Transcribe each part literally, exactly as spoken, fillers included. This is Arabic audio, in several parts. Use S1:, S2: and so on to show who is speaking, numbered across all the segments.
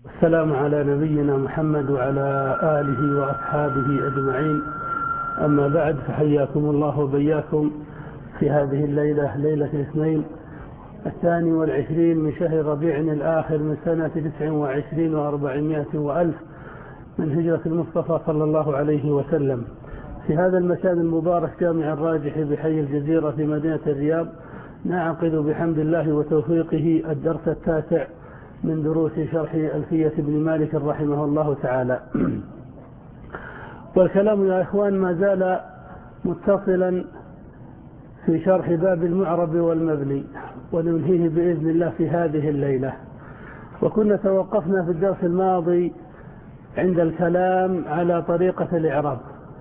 S1: السلام على نبينا محمد وعلى آله وأصحابه أجمعين. أما بعد، فحياكم الله وبياكم في هذه الليلة، ليلة الاثنين الثاني والعشرين من شهر ربيع الآخر من سنة تسع وعشرين وأربعمائة وألف من هجرة المصطفى صلى الله عليه وسلم، في هذا المكان المبارك جامع الراجح بحي الجزيرة في مدينة الرياض. نعقد بحمد الله وتوفيقه الدرس التاسع من دروس شرح ألفية ابن مالك رحمه الله تعالى. والكلام يا إخوان ما زال متصلا في شرح باب المعرب والمبني، وننهيه بإذن الله في هذه الليلة. وكنا توقفنا في الدرس الماضي عند الكلام على طريقة الإعراب،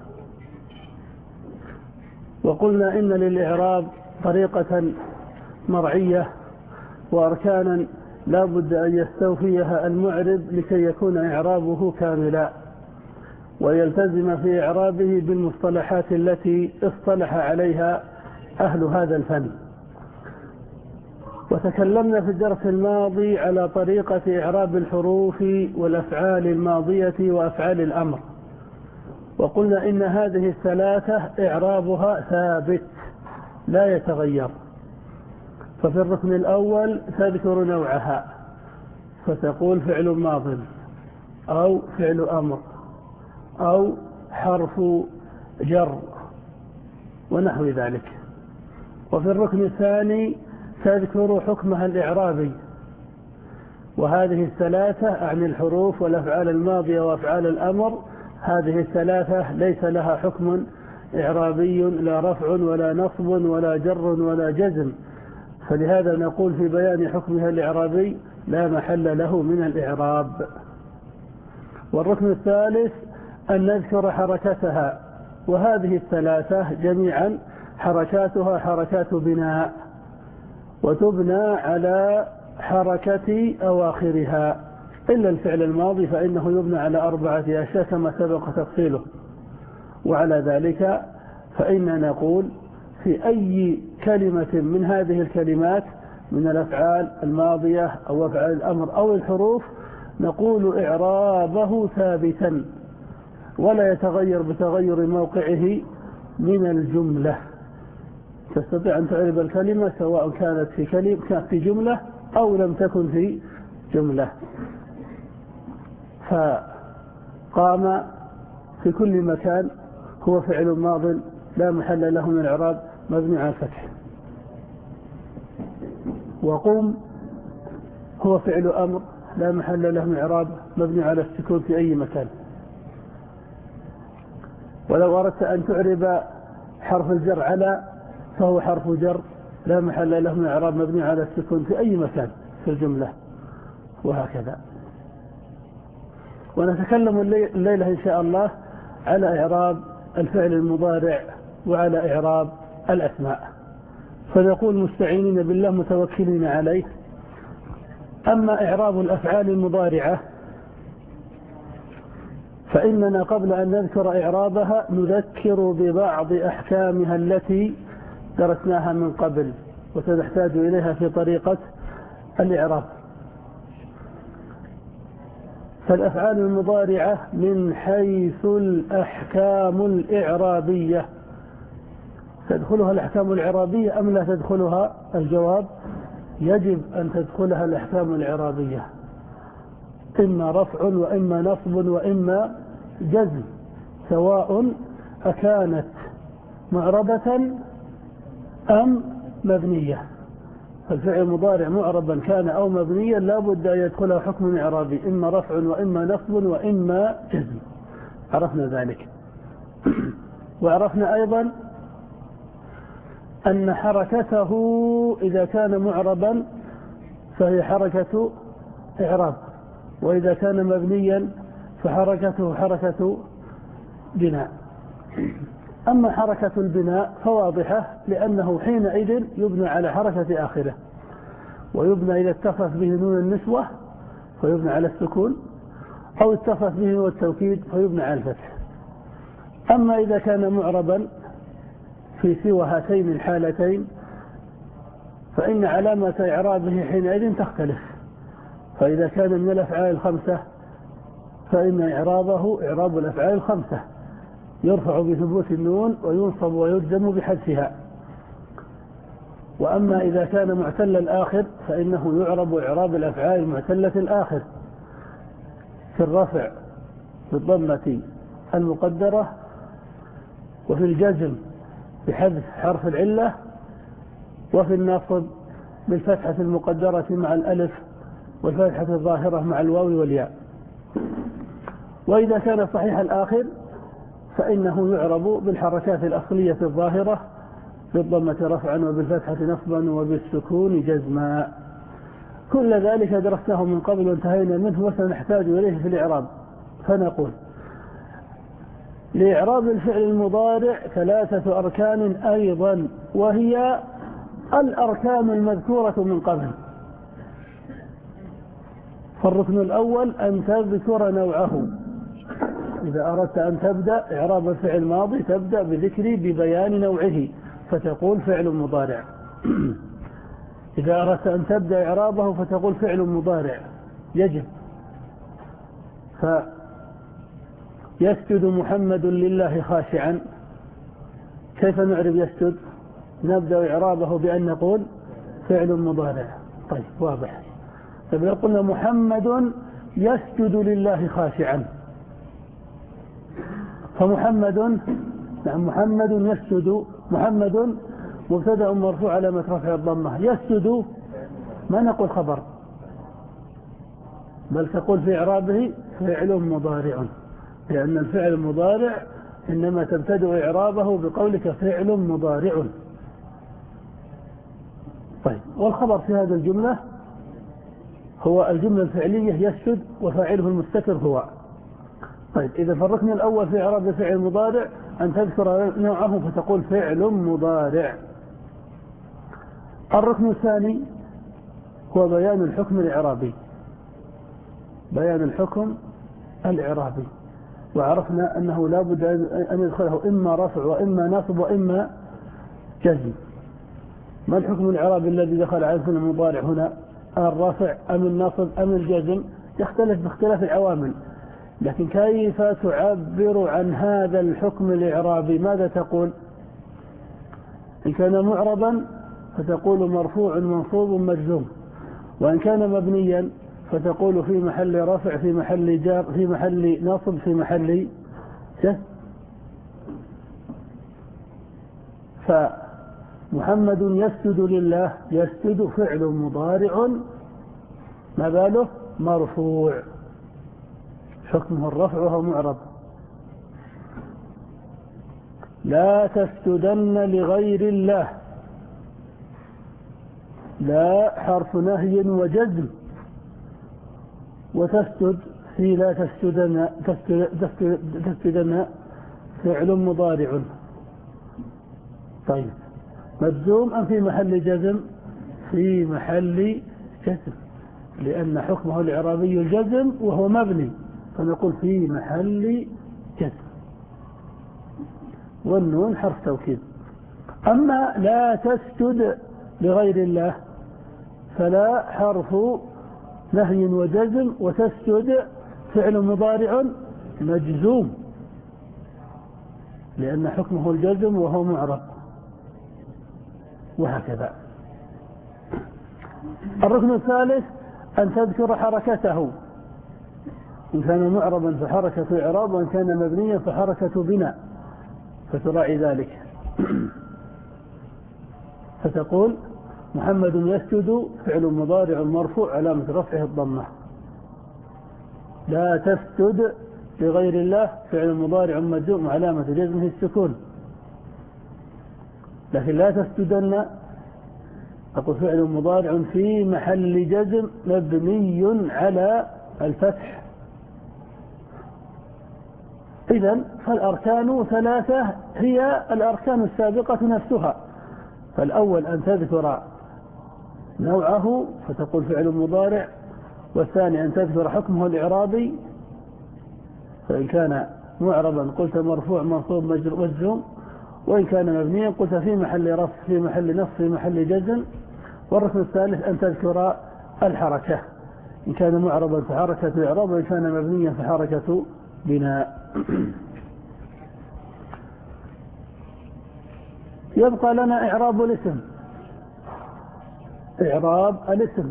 S1: وقلنا إن للإعراب طريقة مرعية وأركانا لا بد أن يستوفيها المعرب لكي يكون إعرابه كاملا، ويلتزم في إعرابه بالمصطلحات التي اصطلح عليها أهل هذا الفن. وتكلمنا في الدرس الماضي على طريقة إعراب الحروف والأفعال الماضية وأفعال الأمر، وقلنا إن هذه الثلاثة إعرابها ثابت لا يتغير. ففي الركن الأول تذكر نوعها، فتقول فعل ماض أو فعل أمر أو حرف جر ونحو ذلك. وفي الركن الثاني تذكر حكمها الإعرابي، وهذه الثلاثة عن الحروف والأفعال الماضية وأفعال الأمر، هذه الثلاثة ليس لها حكم إعرابي، لا رفع ولا نصب ولا جر ولا جزم، فلهذا نقول في بيان حكمها الإعرابي لا محل له من الإعراب. والركن الثالث أن نذكر حركتها، وهذه الثلاثة جميعا حركاتها حركات بناء، وتبنى على حركة أواخرها، إلا الفعل الماضي فإنه يبنى على أربعة أشياء كما سبق تفصيله. وعلى ذلك فإننا نقول في أي كلمة من هذه الكلمات من الأفعال الماضية أو أفعال الأمر أو الحروف نقول إعرابه ثابتا ولا يتغير بتغير موقعه من الجملة. تستطيع أن تعرب الكلمة سواء كانت في كلمة كانت في جملة أو لم تكن في جملة. فقام في كل مكان هو فعل ماض لا محل له من الإعراب مبني على الفتح. وقم هو فعل أمر لا محل له من إعراب مبني على السكون في أي مكان. ولو أردت أن تعرب حرف الجر على فهو حرف جر لا محل له من إعراب مبني على السكون في أي مكان في الجملة، وهكذا. ونتكلم الليلة إن شاء الله على إعراب الفعل المضارع وعلى إعراب الأسماء. فنقول مستعينين بالله متوكلين عليه. أما إعراب الأفعال المضارعة فإننا قبل أن نذكر إعرابها نذكر ببعض أحكامها التي درسناها من قبل وستحتاج إليها في طريقة الإعراب. فالأفعال المضارعة من حيث الأحكام الإعرابية تدخلها الأحكام الإعرابية أم لا تدخلها؟ الجواب يجب أن تدخلها الأحكام الإعرابية، إما رفع وإما نصب وإما جزم، سواء أكانت معربة أم مبنية. فالفعل المضارع معربا كان أو مبنيا لا بد أن يدخلها حكم إعرابي، إما رفع وإما نصب وإما جزم. عرفنا ذلك. وعرفنا أيضا أن حركته إذا كان معربا فهي حركة إعراب، وإذا كان مبنيا فحركته حركة بناء. أما حركة البناء فواضحة، لأنه حينئذ يبنى على حركة آخره، ويبنى إذا اتصف به نون النسوة فيبنى على السكون، أو اتصف به نون التوكيد فيبنى على الفتح. أما إذا كان معربا في سوى هاتين الحالتين فإن علامة إعرابه حينئذ تختلف، فإذا كان من الأفعال الخمسة فإن إعرابه إعراب الأفعال الخمسة، يرفع بثبوت النون وينصب ويجزم بحذفها. وأما إذا كان معتل الآخر فإنه يعرب إعراب الأفعال المعتلة الآخر في الرفع بالضمة المقدرة، وفي الجزم بحذف حرف العلة، وفي النصب بالفتحة المقدرة مع الألف والفتحة الظاهرة مع الواو والياء. وإذا كان صحيح الآخر فإنه يعرب بالحركات الأصلية الظاهرة بالضمة رفعا وبالفتحة نصبا وبالسكون جزما. كل ذلك درسناه من قبل وانتهينا منه وسنحتاج إليه في الإعراب. فنقول: لإعراب الفعل المضارع ثلاثة أركان أيضا، وهي الأركان المذكورة من قبل. فالركن الأول أن تذكر نوعه. إذا أردت أن تبدأ إعراب الفعل الماضي تبدأ بذكر ببيان نوعه فتقول فعل مضارع. إذا أردت أن تبدأ إعرابه فتقول فعل مضارع يجب. فيسجد محمد لله خاشعا، كيف نعرب يسجد؟ نبدأ إعرابه بأن نقول فعل مضارع. طيب واضح. طيب قلنا محمد يسجد لله خاشعا، فمحمد نعم محمد يسجد، محمد مبتدأ مرفوع علامة رفع الضمة، يسجد ما نقول خبر بل تقول في إعرابه فعل مضارع، لأن الفعل المضارع إنما تبتدأ إعرابه بقولك فعل مضارع. طيب والخبر في هذه الجملة هو الجملة الفعلية يسجد وفاعله المستتر هو. طيب إذا فالركن الأول في إعراب الفعل المضارع أن تذكر نوعه فتقول فعل مضارع. الركن الثاني هو بيان الحكم الإعرابي، بيان الحكم الإعرابي. وعرفنا أنه لا بد أن يدخله إما رفع وإما نصب وإما جزم. ما الحكم الإعرابي الذي دخل على الفعل المضارع هنا؟ الرفع أم النصب أم الجزم؟ يختلف باختلاف العوامل، لكن كيف تعبر عن هذا الحكم الإعرابي؟ ماذا تقول؟ إن كان معربا فتقول مرفوع منصوب مجزوم، وإن كان مبنيا فتقول في محل رفع في محل جار في محل نصب في محل جزم. فمحمد يسجد لله، يسجد فعل مضارع ما باله مرفوع حكمه الرفع وهو معرب. لا تسجدن لغير الله، لا حرف نهي وجزم، وتسجد في لا تسجدن تسجدن فعل مضارع. طيب مجزوم أم في محل جزم؟ في محل جزم، لأن حكمه الإعرابي الجزم وهو مبني، فنقول في محل جزم، والنون حرف توكيد. أما لا تسجد لغير الله فلا حرف نهي وجزم، وتسجد فعل مضارع مجزوم لأن حكمه الجزم وهو معرب، وهكذا. الركن الثالث أن تذكر حركته، إن كان معربا فحركة إعراب، وإن كان مبنيا فحركة بناء، فتراعي ذلك. فتقول محمد يسجد فعل مضارع مرفوع علامة رفعه الضمة. لا تسجد لغير الله فعل مضارع مجزوم علامة جزمه السكون. لكن لا تسجدن أقول فعل مضارع في محل جزم مبني على الفتح. إذن فالأركان ثلاثة هي الأركان السابقة نفسها. فالأول أن تذكر نوعه فتقول فعل مضارع، والثاني أن تذكر حكمه الإعرابي، فإن كان معربا قلت مرفوع منصوب مجزوم، وإن كان مبنيا قلت في محل رفع في محل نصب في محل جزم. والركن الثالث أن تذكر الحركة، إن كان معربا فحركة إعراب، وإن كان مبنيا فحركة بناء. يبقى لنا إعراب الاسم. إعراب الاسم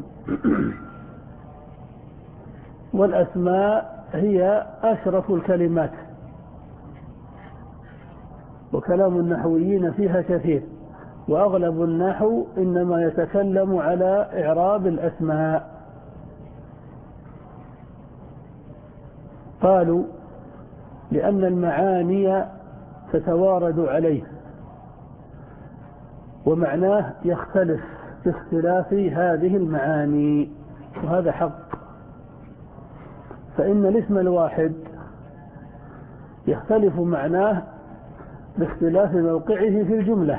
S1: والأسماء هي أشرف الكلمات، وكلام النحويين فيها كثير، وأغلب النحو إنما يتكلم على إعراب الأسماء. قالوا لأن المعاني تتوارد عليه، ومعناه يختلف باختلاف هذه المعاني، وهذا حق. فإن الاسم الواحد يختلف معناه باختلاف موقعه في الجملة.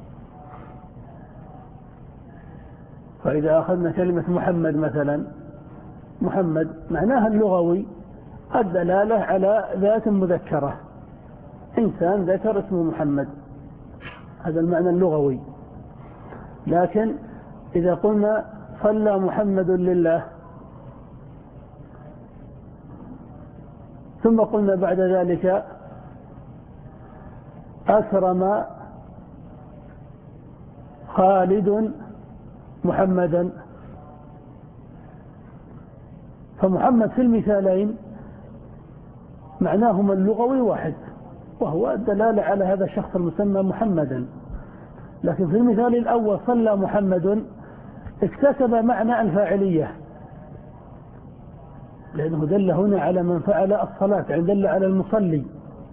S1: فإذا أخذنا كلمة محمد مثلا، محمد معناها اللغوي الدلالة على ذات مذكرة، إنسان ذكر اسمه محمد، هذا المعنى اللغوي. لكن إذا قلنا صلى محمد لله، ثم قلنا بعد ذلك أكرم خالد محمدا، فمحمد في المثالين معناهما اللغوي واحد، وهو الدلالة على هذا الشخص المسمى محمدا. لكن في المثال الأول صلى محمد اكتسب معنى الفاعلية، لأنه دل هنا على من فعل الصلاة، يعني دل على المصلي.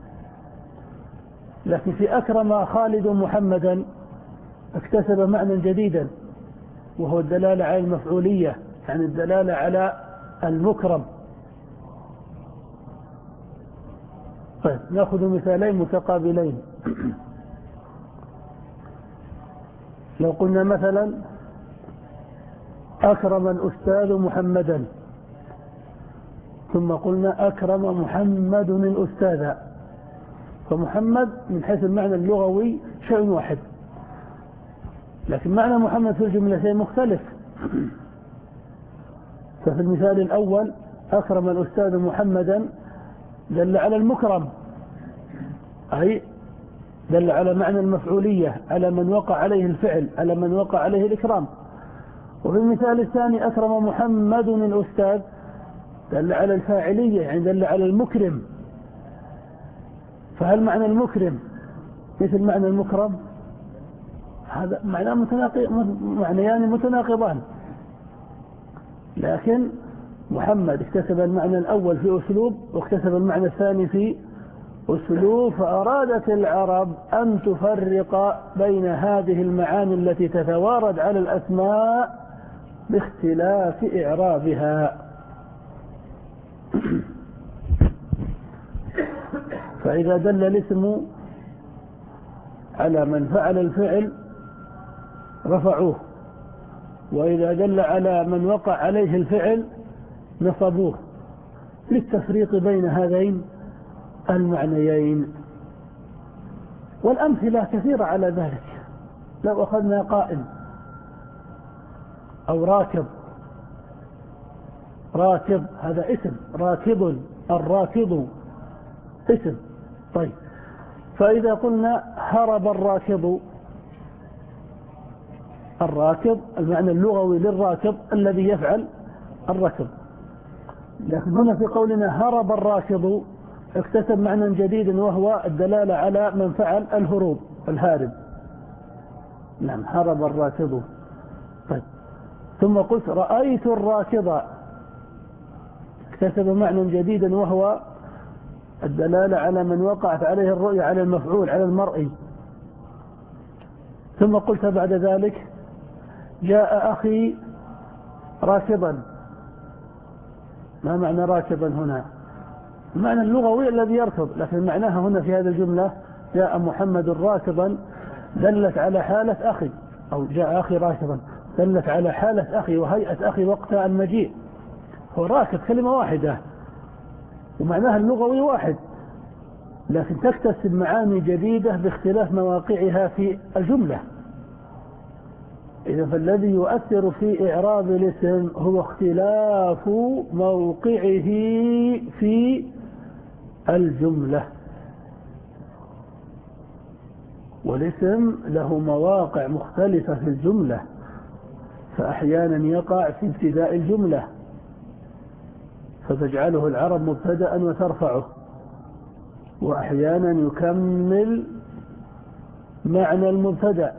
S1: لكن في أكرم خالد محمدا اكتسب معنى جديدا، وهو الدلالة على المفعولية، يعني الدلالة على المكرم. طيب نأخذ مثالين متقابلين. لو قلنا مثلا أكرم الأستاذ محمدا، ثم قلنا أكرم محمد الأستاذ، فمحمد من حيث المعنى اللغوي شيء واحد، لكن معنى محمد في الجملتين مختلف. ففي المثال الأول أكرم الأستاذ محمدا دل على المكرم، أي دل على معنى المفعولية، على من وقع عليه الفعل، على من وقع عليه الإكرام. وفي المثال الثاني أكرم محمد الأستاذ دل على الفاعلية، يعني دل على المكرم. فهل معنى المكرم مثل معنى المكرم؟ هذا معنى متناقض، معنيان متناقضان. لكن محمد اكتسب المعنى الأول في أسلوب، واكتسب المعنى الثاني في أسلوب، فأرادت العرب أن تفرق بين هذه المعاني التي تتوارد على الأسماء باختلاف إعرابها. فإذا دل الاسم على من فعل الفعل رفعوه، وإذا دل على من وقع عليه الفعل نصبوه، للتفريق بين هذين المعنيين. والأمثلة كثيرة على ذلك. لو أخذنا قائم أو راكب، راكب هذا اسم، راكب الراكب اسم. طيب فإذا قلنا هرب الراكب، الراكب المعنى اللغوي للراكب الذي يفعل الركب، لكن هنا في قولنا هرب الراكب اكتسب معنى جديدا، وهو الدلالة على من فعل الهروب، الهارب. نعم هرب الراكب. طيب ثم قلت رأيت الراكب اكتسب معنى جديدا، وهو الدلالة على من وقعت عليه الرؤية، على المفعول، على المرئي. ثم قلت بعد ذلك جاء أخي راكبا. ما معنى راكبا هنا؟ المعنى اللغوي الذي يركض، لكن معناها هنا في هذه الجملة جاء محمد راكبا دلت على حالة أخي، أو جاء أخي راكبا دلت على حالة أخي وهيئة أخي وقت المجيء. هو راكب كلمة واحدة ومعناها اللغوي واحد، لكن تكتسب معاني جديدة باختلاف مواقعها في الجملة. إذا فالذي يؤثر في إعراب الاسم هو اختلاف موقعه في الجملة. والاسم له مواقع مختلفة في الجملة، فأحيانا يقع في ابتداء الجملة فتجعله العرب مبتدأ وترفعه، وأحيانا يكمل معنى المبتدأ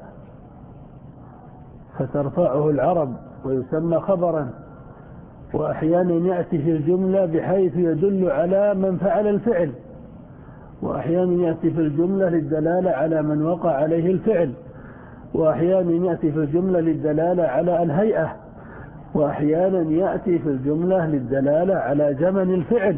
S1: فترفعه العرب ويسمى خبرا، وأحيانا يأتي في الجملة بحيث يدل على من فعل الفعل، وأحيانا يأتي في الجملة للدلالة على من وقع عليه الفعل، وأحيانا يأتي في الجملة للدلالة على الهيئة، وأحيانا يأتي في الجملة للدلالة على زمن الفعل.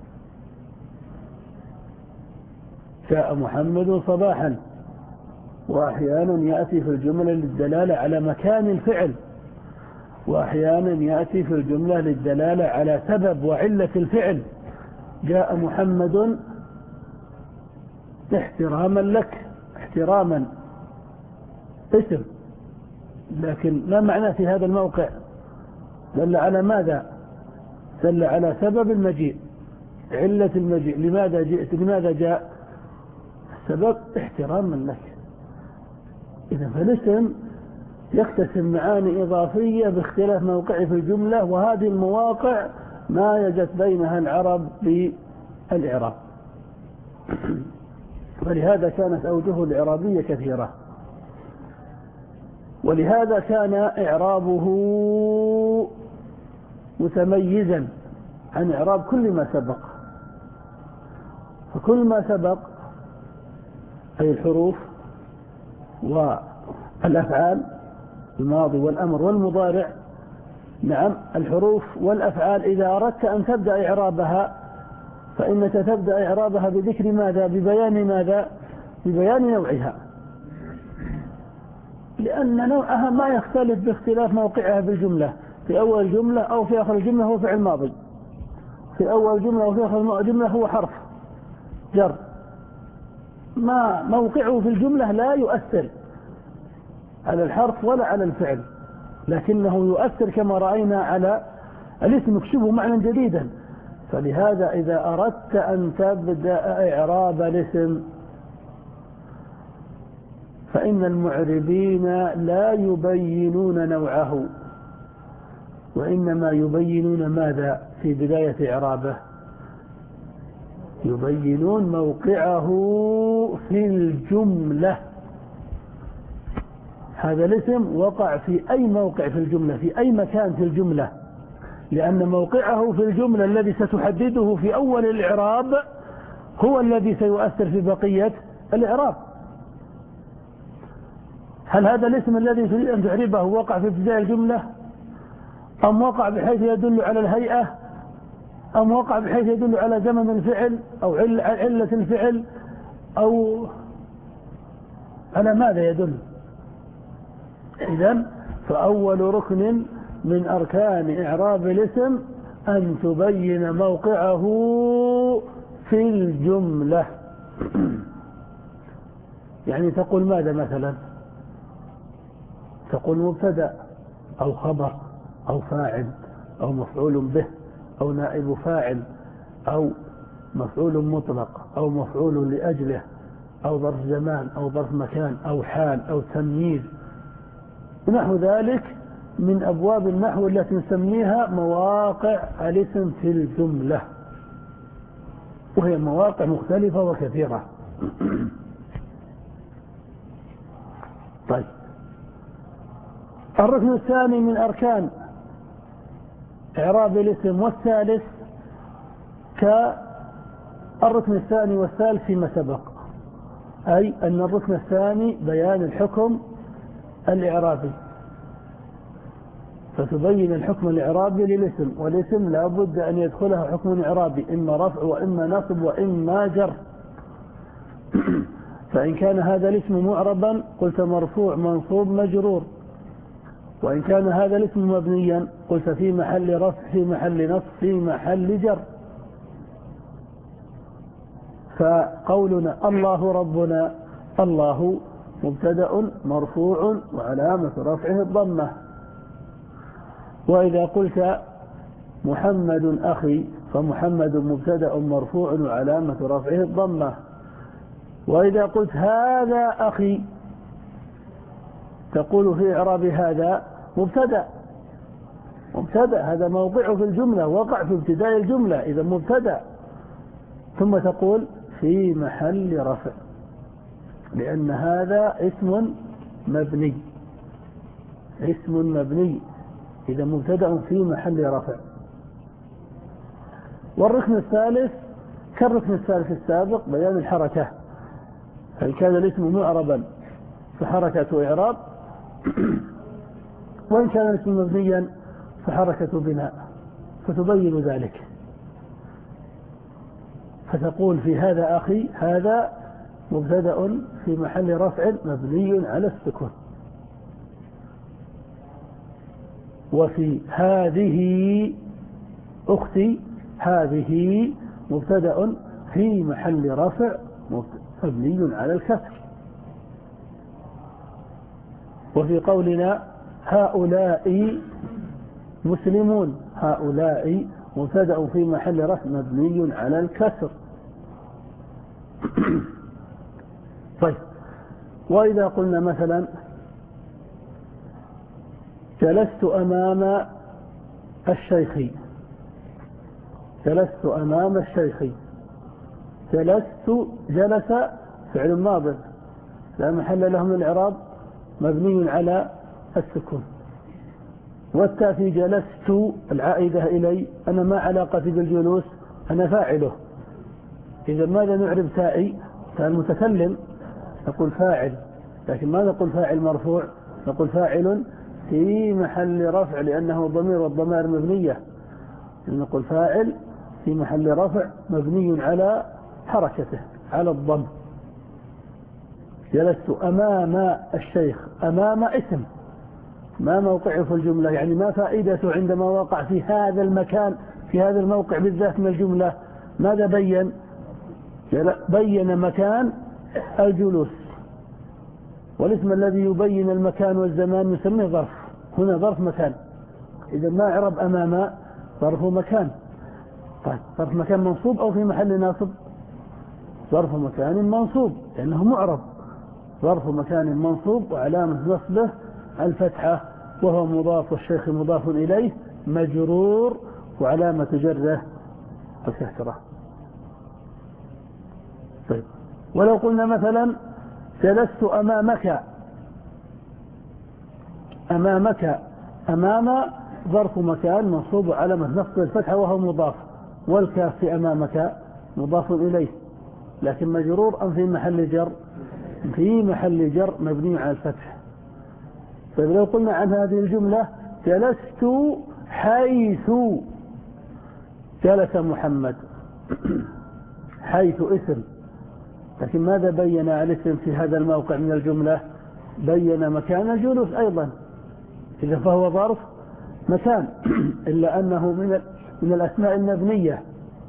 S1: جاء محمد صباحا، وأحيانا يأتي في الجملة للدلالة على مكان الفعل، وأحيانا يأتي في الجملة للدلالة على سبب وعلة الفعل. جاء محمد احتراما لك، احتراما اسم، لكن ما معنى في هذا الموقع؟ دل على ماذا؟ دل على سبب المجيء، علة المجيء، لماذا جئت، لماذا جاء؟ سبب احتراما لك. إذا فالاسم يكتسب معاني إضافية باختلاف موقعه في الجملة، وهذه المواقع ما يجت بينها العرب بالإعراب، فلهذا كانت أوجه الإعرابية كثيرة، ولهذا كان إعرابه متميزا عن إعراب كل ما سبق. فكل ما سبق أي الحروف والأفعال، الماضي والأمر والمضارع، نعم الحروف والأفعال إذا أردت أن تبدأ إعرابها فإنك تبدأ إعرابها بذكر ماذا؟ ببيان ماذا؟ ببيان نوعها، لأن نوعها ما يختلف باختلاف موقعها بالجملة، في أول جملة أو في آخر الجملة هو فعل ماضي، في أول جملة أو في آخر الجملة هو حرف جر، ما موقعه في الجملة لا يؤثر على الحرف ولا على الفعل، لكنه يؤثر كما رأينا على الاسم، يكسبه معنى جديدا. فلهذا إذا أردت أن تبدأ إعراب الاسم فإن المعربين لا يبينون نوعه، وإنما يبينون ماذا في بداية إعرابه؟ يبينون موقعه في الجملة. هذا الاسم وقع في أي موقع في الجملة، في أي مكان في الجملة، لأن موقعه في الجملة الذي ستحدده في أول الإعراب هو الذي سيؤثر في بقية الإعراب. هل هذا الاسم الذي تريد أن تعربه وقع في ابتداء الجملة، أم وقع بحيث يدل على الهيئة، أم وقع بحيث يدل على زمن الفعل أو علة الفعل، أو على ماذا يدل؟ إذن فأول ركن من أركان إعراب الاسم أن تبين موقعه في الجملة. يعني تقول ماذا مثلا؟ تقول مبتدأ أو خبر أو فاعل أو مفعول به أو نائب فاعل أو مفعول مطلق أو مفعول لأجله أو ظرف زمان أو ظرف مكان أو حال أو تمييز، ونحو ذلك من أبواب النحو التي نسميها مواقع الاسم في الجملة، وهي مواقع مختلفة وكثيرة. طيب، الركن الثاني من أركان إعراب الاسم والثالث كالركن الثاني والثالث فيما سبق، أي أن الركن الثاني بيان الحكم الإعرابي، فتبين الحكم الإعرابي للاسم، والاسم لا بد أن يدخله حكم إعرابي، إما رفع وإما نصب وإما جر. فإن كان هذا الاسم معربا قلت مرفوع منصوب مجرور، وإن كان هذا الاسم مبنيا قلت في محل رفع في محل نصب في محل جر. فقولنا الله ربنا، الله مبتدأ مرفوع وعلامة رفعه الضمة. وإذا قلت محمد أخي فمحمد مبتدأ مرفوع وعلامة رفعه الضمة. وإذا قلت هذا أخي تقول في إعراب هذا مبتدأ مبتدأ هذا موضعه في الجملة، وقع في ابتداء الجملة، إذا مبتدأ. ثم تقول في محل رفع، لأن هذا اسم مبني اسم مبني إذا مبتدأ في محل رفع. والركن الثالث كالركن الثالث السابق بيان الحركة، هل كان الاسم معربا فحركة إعراب، وإن كان الاسم مبنيا فحركة بناء، فتبين ذلك. فتقول في هذا أخي هذا مبتدأ في محل رفع مبني على السكون. وفي هذه أختي هذه مبتدأ في محل رفع مبني على الكسر. وفي قولنا هؤلاء مسلمون هؤلاء مبتدأ في محل رفع مبني على الكسر. طيب، وإذا قلنا مثلا جلست أمام الشيخ جلست أمام الشيخ جلست جلس فعل ماض لا محل له من الإعراب مبني على السكون. والتاء في جلست العائدة إلي أنا ما علاقتي بالجلوس، أنا فاعله. إذا ماذا نعرب تائي؟ تاء المتكلم نقول فاعل، لكن ما نقول فاعل مرفوع، نقول فاعل في محل رفع لأنه ضمير والضمائر مبنية، نقول فاعل في محل رفع مبني على حركته على الضم. جلست أمام الشيخ، أمام اسم ما موقعه في الجملة، يعني ما فائدته عندما وقع في هذا المكان في هذا الموقع بالذات من الجملة. ماذا بين؟ بين مكان الجلوس، والاسم الذي يبين المكان والزمان نسميه ظرف، هنا ظرف مكان. إذا ما عرب أمام ظرف مكان. طيب، ظرف مكان منصوب أو في محل ناصب؟ ظرف مكان منصوب لأنه معرب، ظرف مكان منصوب وعلامة نصبه الفتحة، وهو مضاف والشيخ مضاف إليه مجرور وعلامة جره الكسرة. طيب، ولو قلنا مثلا جلست أمامك أمامك أمام ظرف مكان منصوب وعلامة نصبه الفتحة وهو مضاف، والكاف في أمامك مضاف إليه لكن مجرور أم في محل جر؟ في محل جر مبني على الفتح. طيب، لو قلنا عن هذه الجملة جلست حيث جلس محمد حيث اسم، لكن ماذا بين الاسم في هذا الموقع من الجملة؟ بين مكان الجلوس أيضا، إذا فهو ظرف مكان إلا أنه من من الأسماء المبنية،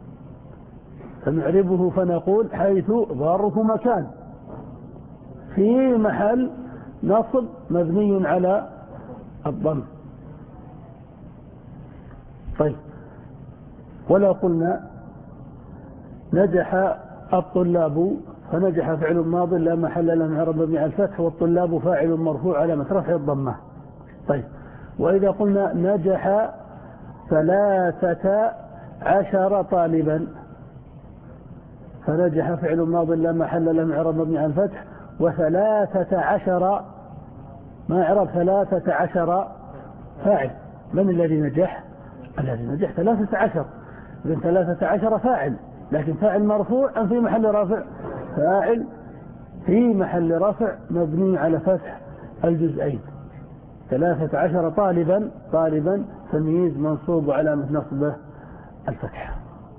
S1: فنعربه فنقول حيث ظرف مكان في محل نصب مبني على الضم. طيب، ولو قلنا نجح الطلاب فنجح فعل ماض لا محل له من إعراب مبني على الفتح، والطلاب فاعل مرفوع علامة رفعه الضمة. طيب، وإذا قلنا نجح ثلاثة عشر طالبا فنجح فعل ماض لا محل له من إعراب مبني على الفتح، وثلاثة عشر ما إعراب ثلاثة عشر فاعل. من الذي نجح؟ الذي نجح ثلاثة عشر، إذن ثلاثة عشر فاعل، لكن فاعل مرفوع أم في محل رفع؟ فاعل في محل رفع مبني على فتح الجزئين. ثلاثة عشر طالبا طالبا تمييز منصوب وعلامة نصبه الفتح.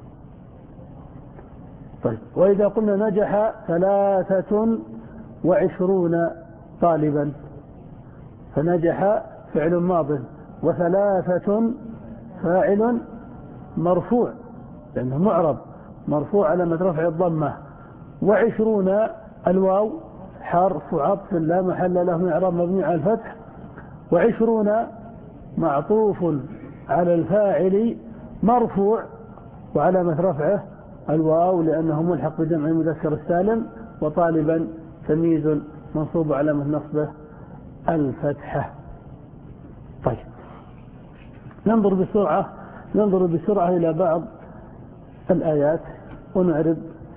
S1: طيب، وإذا قلنا نجح ثلاثة وعشرون طالبا فنجح فعل ماض وثلاثة فاعل مرفوع لأنه معرب مرفوع علامة رفع الضمة، وعشرون الواو حرف عطف لا محل له من إعراب مبني على الفتح. وعشرون معطوف على الفاعل مرفوع وعلامة رفعه الواو لأنه ملحق بجمع المذكر السالم. وطالبا تمييز منصوب علامة نصبه الفتحة. طيب ننظر بسرعة ننظر بسرعة إلى بعض الآيات ونعرض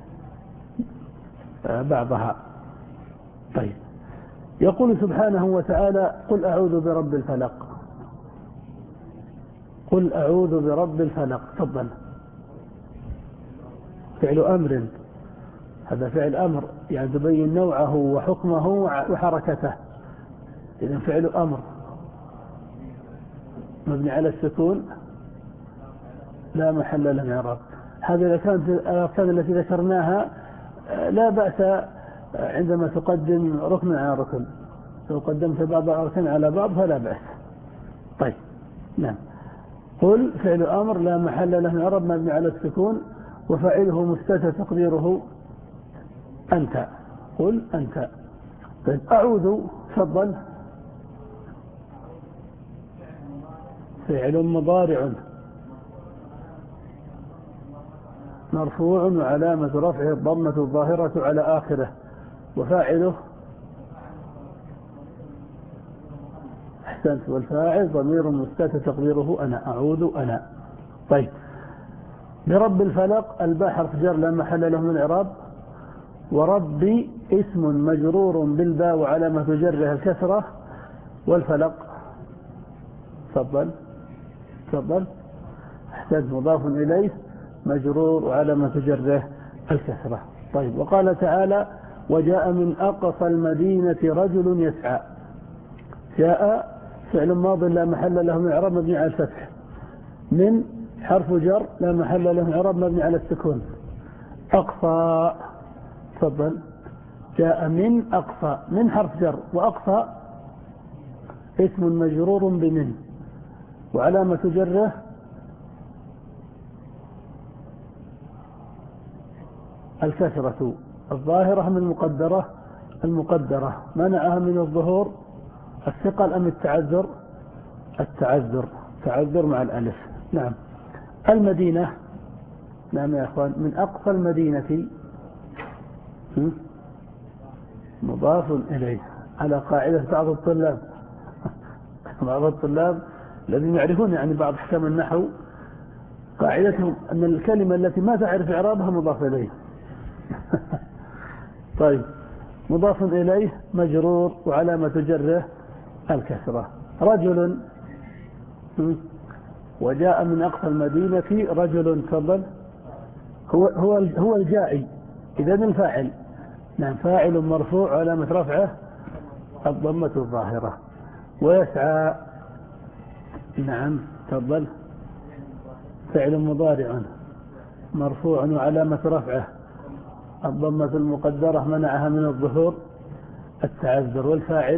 S1: بعضها. طيب يقول سبحانه وتعالى قل أعوذ برب الفلق. قل أعوذ برب الفلق. تفضل. فعل أمر، هذا فعل أمر يعني تبين نوعه وحكمه وحركته. إذن فعل أمر مبني على السكون لا محل له من إعراب. هذا إذا كانت الأركان التي ذكرناها لا بأس عندما تقدم ركن على ركن، لو قدمت بعض الأركان على بعض فلا بأس. طيب نعم. قل فعل أمر لا محل له من إعراب مبني على السكون وفاعله مستتر تقديره أنت. قل أنت. طيب أعوذ. تفضل. فعل مضارع مرفوع وعلامة رفعه الضمة الظاهرة على آخره وفاعله أحسنت والفاعل ضمير مستتر تقديره أنا. أعوذ أنا. طيب برب الفلق الباء حرف جر لا محل له من إعراب وربي اسم مجرور بالباء وعلامة جره الكسرة والفلق. تفضل. تفضل. احتاج مضاف إليه مجرور وعلامة جره الكسرة. طيب وقال تعالى وجاء من أقصى المدينة رجل يسعى. جاء فعل ماض لا محل له من إعراب مبني على الفتح. من حرف جر لا محل له من إعراب مبني على السكون. أقصى. تفضل. جاء من أقصى. من حرف جر وأقصى اسم مجرور بمن وعلامة جره الكسرة الظاهرة من المقدرة المقدرة منعها من الظهور الثقل أم التعذر؟ التعذر. تعذر مع الألف. نعم. المدينة. نعم يا أخوان. من أقصى المدينة مضاف إليه على قاعدة بعض الطلاب بعض الطلاب الذين يعرفون يعني بعض أحكام النحو قاعدتهم أن الكلمة التي ما تعرف إعرابها مضاف إليه. طيب مضاف إليه مجرور وعلامة جره الكسرة. رجل. وجاء من أقصى المدينة رجل. تفضل. هو هو هو الجائي. إذن الفاعل. نعم فاعل مرفوع علامة رفعه الضمة الظاهرة. ويسعى. نعم. تفضل. فعل مضارع مرفوع وعلامة رفعه الضمة المقدرة منعها من الظهور التعذر والفاعل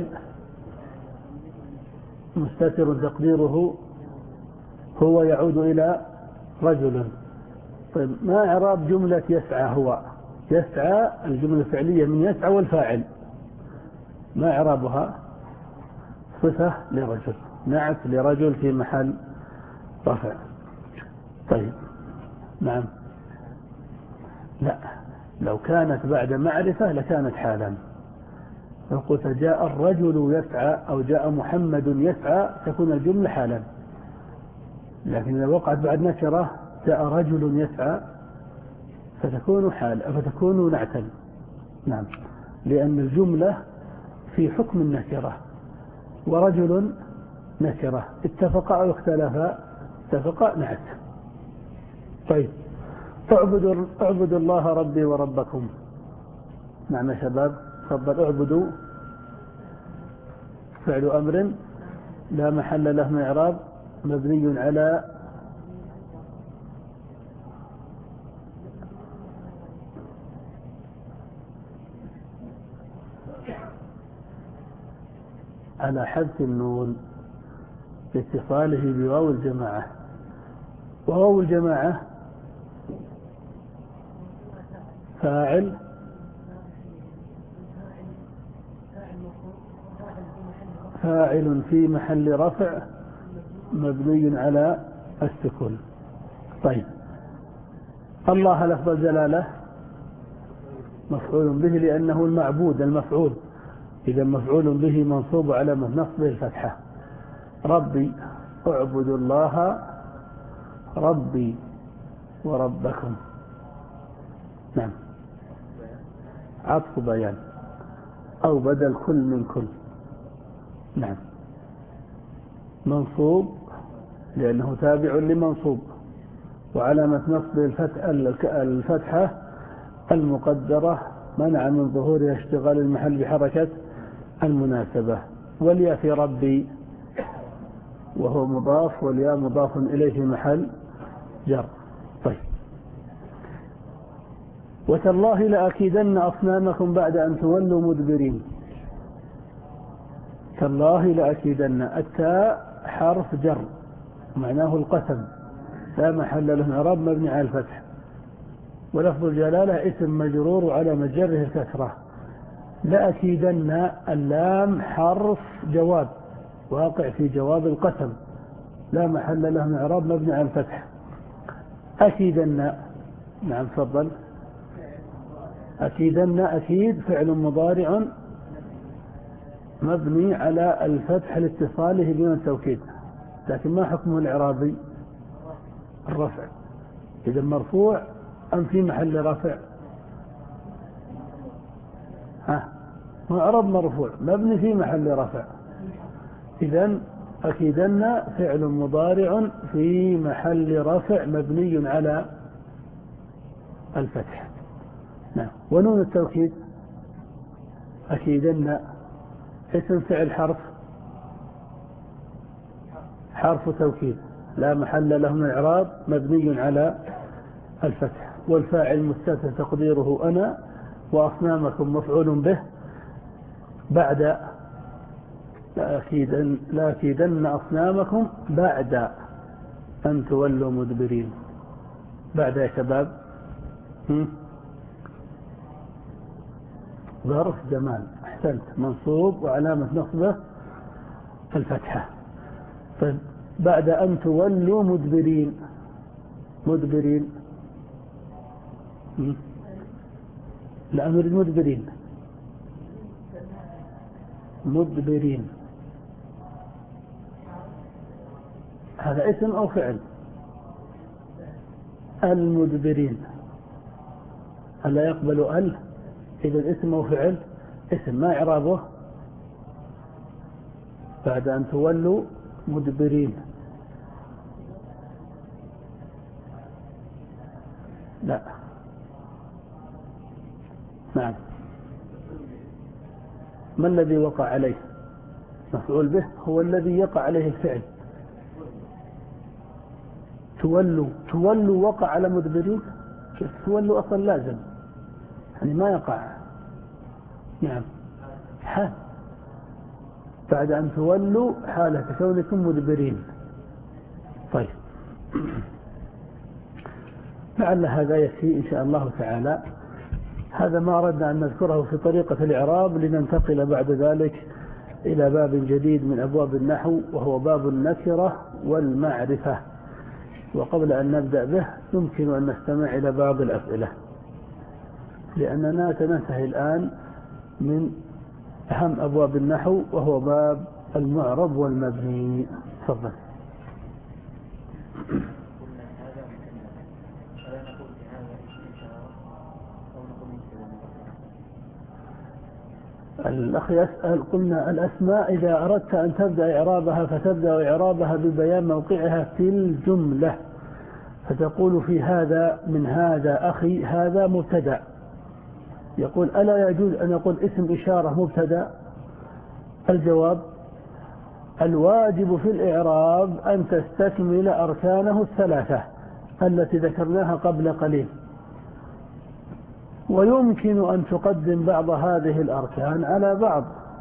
S1: مستتر تقديره هو يعود إلى رجل. طيب ما إعراب جملة يسعى؟ هو يسعى الجملة الفعلية من يسعى والفاعل ما إعرابها؟ صفة لرجل نعت لرجل في محل رفع. طيب نعم. لا لو كانت بعد معرفة لكانت حالا. لو قلت جاء الرجل يسعى أو جاء محمد يسعى تكون الجملة حالا. لكن إذا وقعت بعد نكرة جاء رجل يسعى فتكون حال فتكون نعتا. نعم لأن الجملة في حكم النكرة ورجل نكرة اتفق أو اختلفا اتفق نعت. طيب اعبدوا اعبدوا الله ربي وربكم. نعم يا شباب. تفضل. اعبدوا فعل أمر لا محل له من إعراب مبني على على حذف النون لاتصاله بواو الجماعة. وواو الجماعة فاعل فاعل في محل رفع مبني على السكون. طيب الله لفظ الجلالة مفعول به لأنه المعبود المفعول، إذا مفعول به منصوب على نصبه الفتحة. ربي اعبدوا الله ربي وربكم. نعم، عطف بيان أو بدل كل من كل. نعم، منصوب لأنه تابع لمنصوب، وعلامة نصب الفتحة المقدرة منع من ظهور اشتغال المحل بحركة المناسبة. والياء في ربي وهو مضاف، والياء مضاف إليه في محل جر. طيب وتالله لأكيدن أصنامكم بعد أن تولوا مدبرين. تالله لأكيدن، التاء حرف جر معناه القسم لا محل له إعراب مبني على الفتح، ولفظ الجلالة اسم مجرور وعلى مجره الكسرة. لأكيدن اللام حرف جواب واقع في جواب القسم لا محل له إعراب مبني على الفتح. أكيدن، نعم تفضل. أكيدن أكيد فعل مضارع مبني على الفتح لاتصاله بما التوكيد، لكن ما حكمه الإعرابي؟ الرفع. إذا مرفوع أم في محل رفع؟ ها، معرب مرفوع مبني في محل رفع. إذن أكيدن فعل مضارع في محل رفع مبني على الفتح. نعم. ونون التوكيد أكيدن اسم فعل حرف حرف توكيد لا محل له من إعراب مبني على الفتح، والفاعل مستتر تقديره أنا، وأصنامكم مفعول به بعد لأكيدن, لأكيدن أصنامكم بعد أن تولوا مدبرين. بعد يا شباب ظرف زمان، أحسنت، منصوب وعلامة نصبه الفتحة. طيب بعد أن تولوا مدبرين، مدبرين لا نريد مدبرين، مدبرين هذا اسم أو فعل؟ المدبرين ألا يقبل ال؟ إذا اسم أو فعل؟ اسم. ما إعرابه؟ بعد أن تولوا مدبرين. لا، نعم. ما الذي وقع عليه؟ مفعول به هو الذي يقع عليه الفعل. تولوا، تولوا وقع على مدبرين. كيف تولوا؟ أصلا لازم يعني ما يقع. نعم، حال بعد أن تولوا حالة كونكم مدبرين. طيب لعل هذا يكفي إن شاء الله تعالى. هذا ما أردنا أن نذكره في طريقة الإعراب، لننتقل بعد ذلك إلى باب جديد من أبواب النحو، وهو باب النكرة والمعرفة. وقبل أن نبدأ به يمكن أن نستمع إلى بعض الأسئلة، لأننا سننتهي الآن من أهم أبواب النحو، وهو باب المعرب والمبني. تفضل. الأخ يسأل، قلنا الأسماء إذا أردت أن تبدأ إعرابها فتبدأ إعرابها ببيان موقعها في الجملة، فتقول في هذا من هذا أخي هذا مبتدأ. يقول ألا يجوز أن يقول اسم إشارة مبتدأ؟ الجواب الواجب في الإعراب أن تستكمل أركانه الثلاثة التي ذكرناها قبل قليل، ويمكن أن تقدم بعض هذه الأركان على بعض،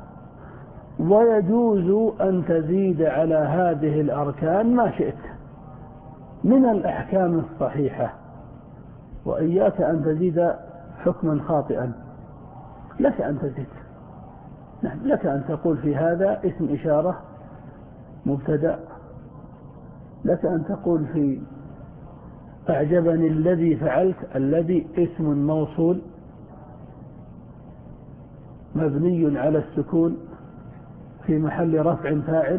S1: ويجوز أن تزيد على هذه الأركان ما شئت من الأحكام الصحيحة، وإياك أن تزيد حكما خاطئا، لك أن تزيد. نعم. لك أن تقول في هذا اسم إشارة مبتدأ، لك أن تقول في أعجبني الذي فعلت الذي اسم موصول مبني على السكون في محل رفع فاعل.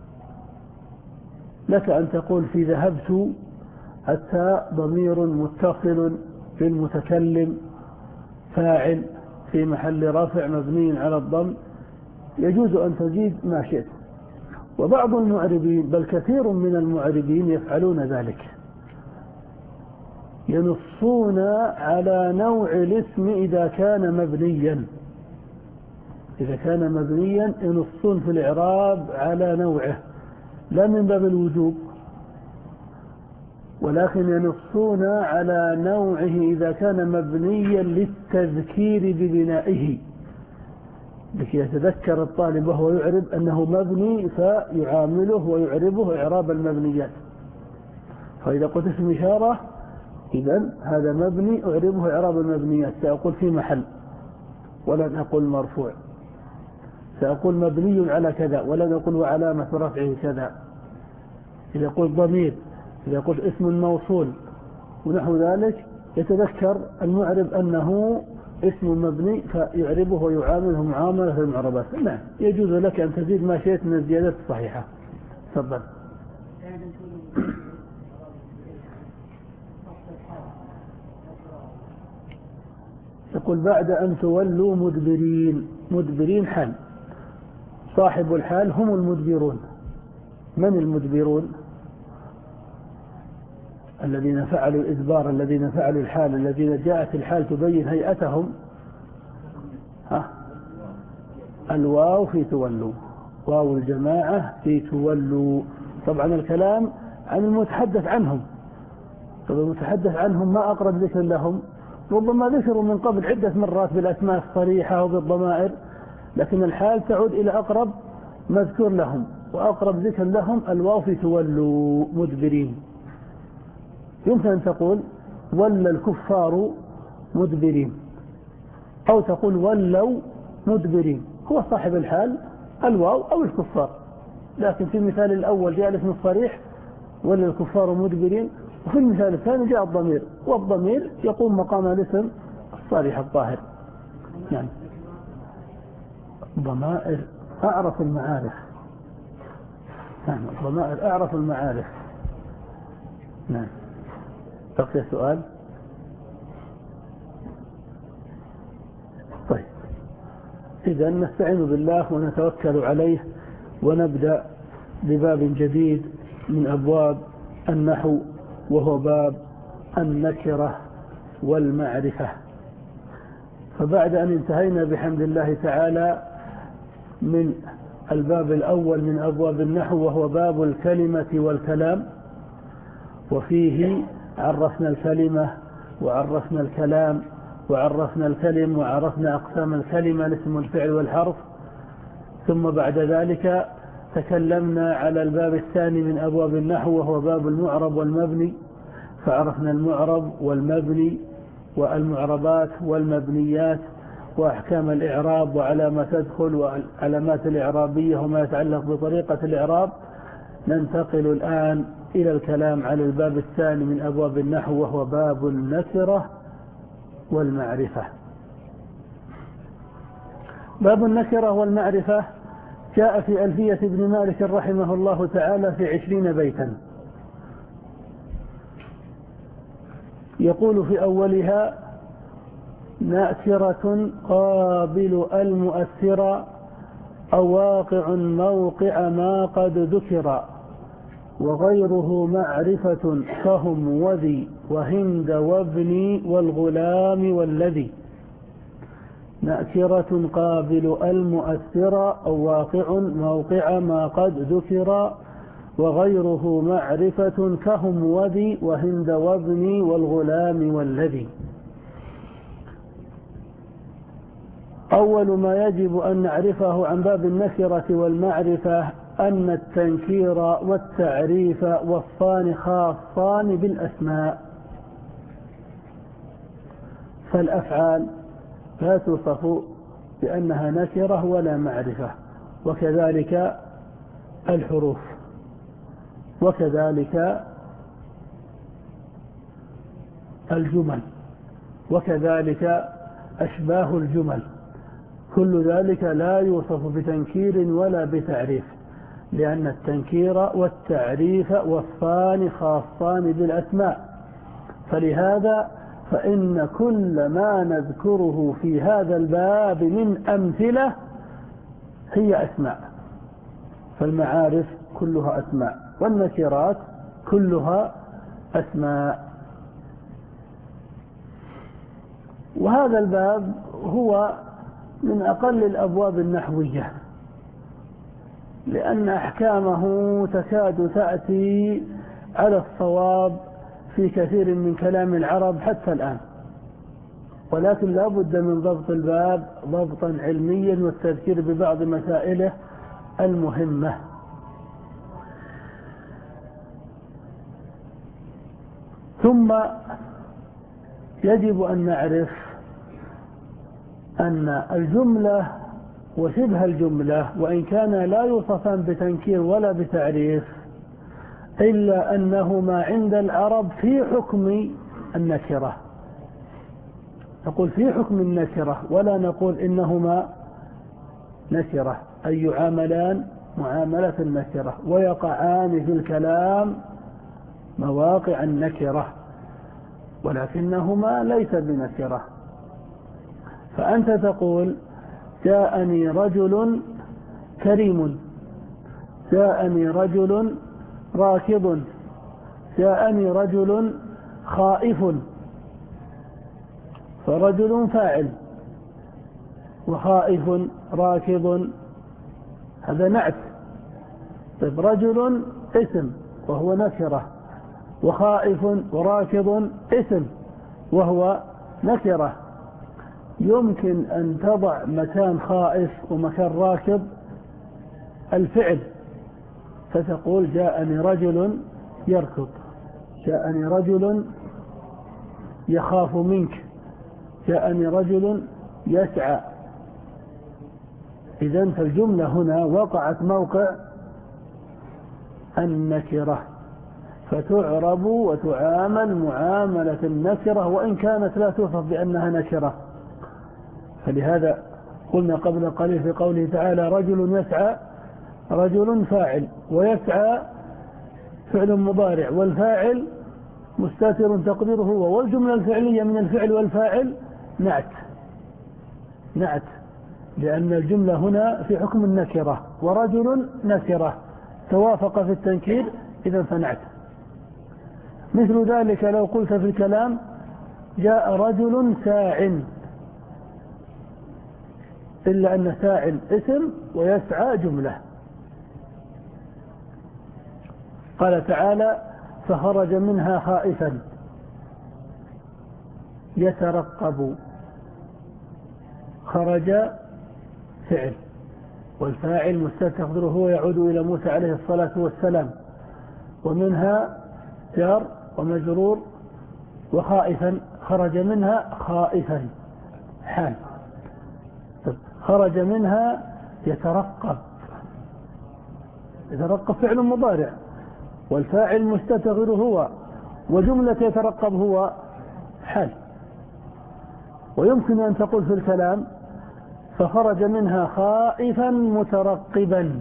S1: لك أن تقول في ذهبت التاء ضمير متصل بالمتكلم فاعل في محل رفع مبني على الضم. يجوز أن تزيد ما شئت. وبعض المعربين بل كثير من المعربين يفعلون ذلك، ينصون على نوع الاسم إذا كان مبنيا، إذا كان مبنيا ينصون في الإعراب على نوعه، لا من باب الوجوب، ولكن ينصون على نوعه إذا كان مبنيا للتذكير ببنائه، لكي يتذكر الطالب وهو يعرب أنه مبني فيعامله ويعربه إعراب المبنيات. فإذا قلت اسم إشارة إذن هذا مبني أعربه إعراب المبنيات، سأقول في محل ولن أقول مرفوع، سأقول مبني على كذا ولن أقول وعلامة رفعه كذا. إذا قلت ضمير، إذا قلت اسم موصول ونحو ذلك، يتذكر المعرب أنه اسم مبني فيعربه ويعامله معاملة المعربات. نعم، يجوز لك أن تزيد ما شئت من الزيادات الصحيحة. تفضل. يقول بعد أن تولوا مدبرين، مدبرين حال، صاحب الحال هم المدبرون. من المدبرون؟ الذين فعلوا الإدبار، الذين فعلوا الحال، الذين جاءت الحال تبين هيئتهم. ها، الواو في تولوا، واو الجماعة في تولوا. طبعا الكلام عن المتحدث عنهم، طبعا المتحدث عنهم ما أقرب ذكر لهم، ربما ذكروا من قبل عدة مرات بالأسماء الصريحة وبالضمائر، لكن الحال تعود إلى أقرب مذكور لهم، وأقرب ذكر لهم الواو في تولوا مدبرين. يمكن أن تقول ولى الكفار مدبرين، أو تقول ولوا مدبرين، هو صاحب الحال الواو أو الكفار، لكن في المثال الأول جاء الاسم الصريح ولى الكفار مدبرين، وفي المثال الثاني جاء الضمير، والضمير يقوم مقام الاسم الصريح الظاهر. يعني ضمائر أعرف المعارف. نعم، ضمائر أعرف المعارف. نعم. بقي سؤال؟ طيب، إذا نستعين بالله ونتوكل عليه ونبدأ بباب جديد من أبواب النحو، وهو باب النكرة والمعرفة. فبعد أن انتهينا بحمد الله تعالى من الباب الأول من أبواب النحو، وهو باب الكلمة والكلام، وفيه عرفنا الكلمة وعرفنا الكلام وعرفنا الكلم وعرفنا أقسام الكلمة، الاسم والفعل والحرف. ثم بعد ذلك تكلمنا على الباب الثاني من أبواب النحو، وهو باب المعرب والمبني، فعرفنا المعرب والمبني والمعربات والمبنيات وأحكام الإعراب وعلى ما تدخل وعلامات الإعرابية وما يتعلق بطريقة الإعراب. ننتقل الآن إلى الكلام على الباب الثاني من أبواب النحو، وهو باب النكرة والمعرفة. باب النكرة والمعرفة جاء في ألفية ابن مالك رحمه الله تعالى في عشرين بيتا. يقول في أولها: ناكرة قابل المؤثرة أو واقع موقع ما قد ذكر، وغيره معرفة كهم وذي وهند وابني والغلام والذي. ناكرة قابل المؤثرة أو واقع موقع ما قد ذكر، وغيره معرفة كهم وذي وهند وابني والغلام والذي. أول ما يجب أن نعرفه عن باب النكرة والمعرفة أن التنكير والتعريف والصان خاصان بالأسماء، فالأفعال لا توصف بأنها نكرة ولا معرفة، وكذلك الحروف، وكذلك الجمل، وكذلك أشباه الجمل، كل ذلك لا يوصف بتنكير ولا بتعريف، لأن التنكير والتعريف وصفان خاصان بالأسماء. فلهذا فإن كل ما نذكره في هذا الباب من أمثلة هي أسماء، فالمعارف كلها أسماء، والنكرات كلها أسماء. وهذا الباب هو من أقل الأبواب النحوية، لأن أحكامه تكاد تأتي على الصواب في كثير من كلام العرب حتى الآن، ولكن لا بد من ضبط الباب ضبطا علميا والتذكير ببعض مسائله المهمة. ثم يجب أن نعرف أن الجملة وشبه الجملة وإن كان لا يوصفان بتنكير ولا بتعريف، إلا أنهما عند العرب في حكم النكرة، نقول في حكم النكرة ولا نقول إنهما نكرة، أي يعاملان معاملة النكرة ويقعان في الكلام مواقع النكرة، ولكنهما ليس بنكرة. فأنت تقول جاءني رجل كريم، جاءني رجل راكض، جاءني رجل خائف، فرجل فاعل، وخائف راكض هذا نعت. طيب رجل اسم وهو نكرة، وخائف وراكض اسم وهو نكرة. يمكن أن تضع مكان خائف ومكان راكض الفعل، فتقول جاءني رجل يركض، جاءني رجل يخاف منك، جاءني رجل يسعى. إذن فالجملة هنا وقعت موقع النكرة، فتعرب وتعامل معاملة النكرة وإن كانت لا توصف بأنها نكرة. فلهذا قلنا قبل قليل في قوله تعالى رجل يسعى، رجل فاعل، ويسعى فعل مضارع، والفاعل مستتر تقديره هو، والجملة الفعلية من الفعل والفاعل نعت، نعت لأن الجملة هنا في حكم النكرة، ورجل نكرة توافق في التنكير إذا فنعت. مثل ذلك لو قلت في الكلام جاء رجل ساع، إلا أن ساع اسم ويسعى جملة. قال تعالى فخرج منها خائفا يترقب، خرج فعل، والفاعل مستتر هو يعود إلى موسى عليه الصلاة والسلام، ومنها جار ومجرور، وخائفا خرج منها خائفا حال. خرج منها يترقب، يترقب فعل مضارع، والفاعل مستتر هو، وجملة يترقب هو حال. ويمكن أن تقول في الكلام فخرج منها خائفا مترقبا،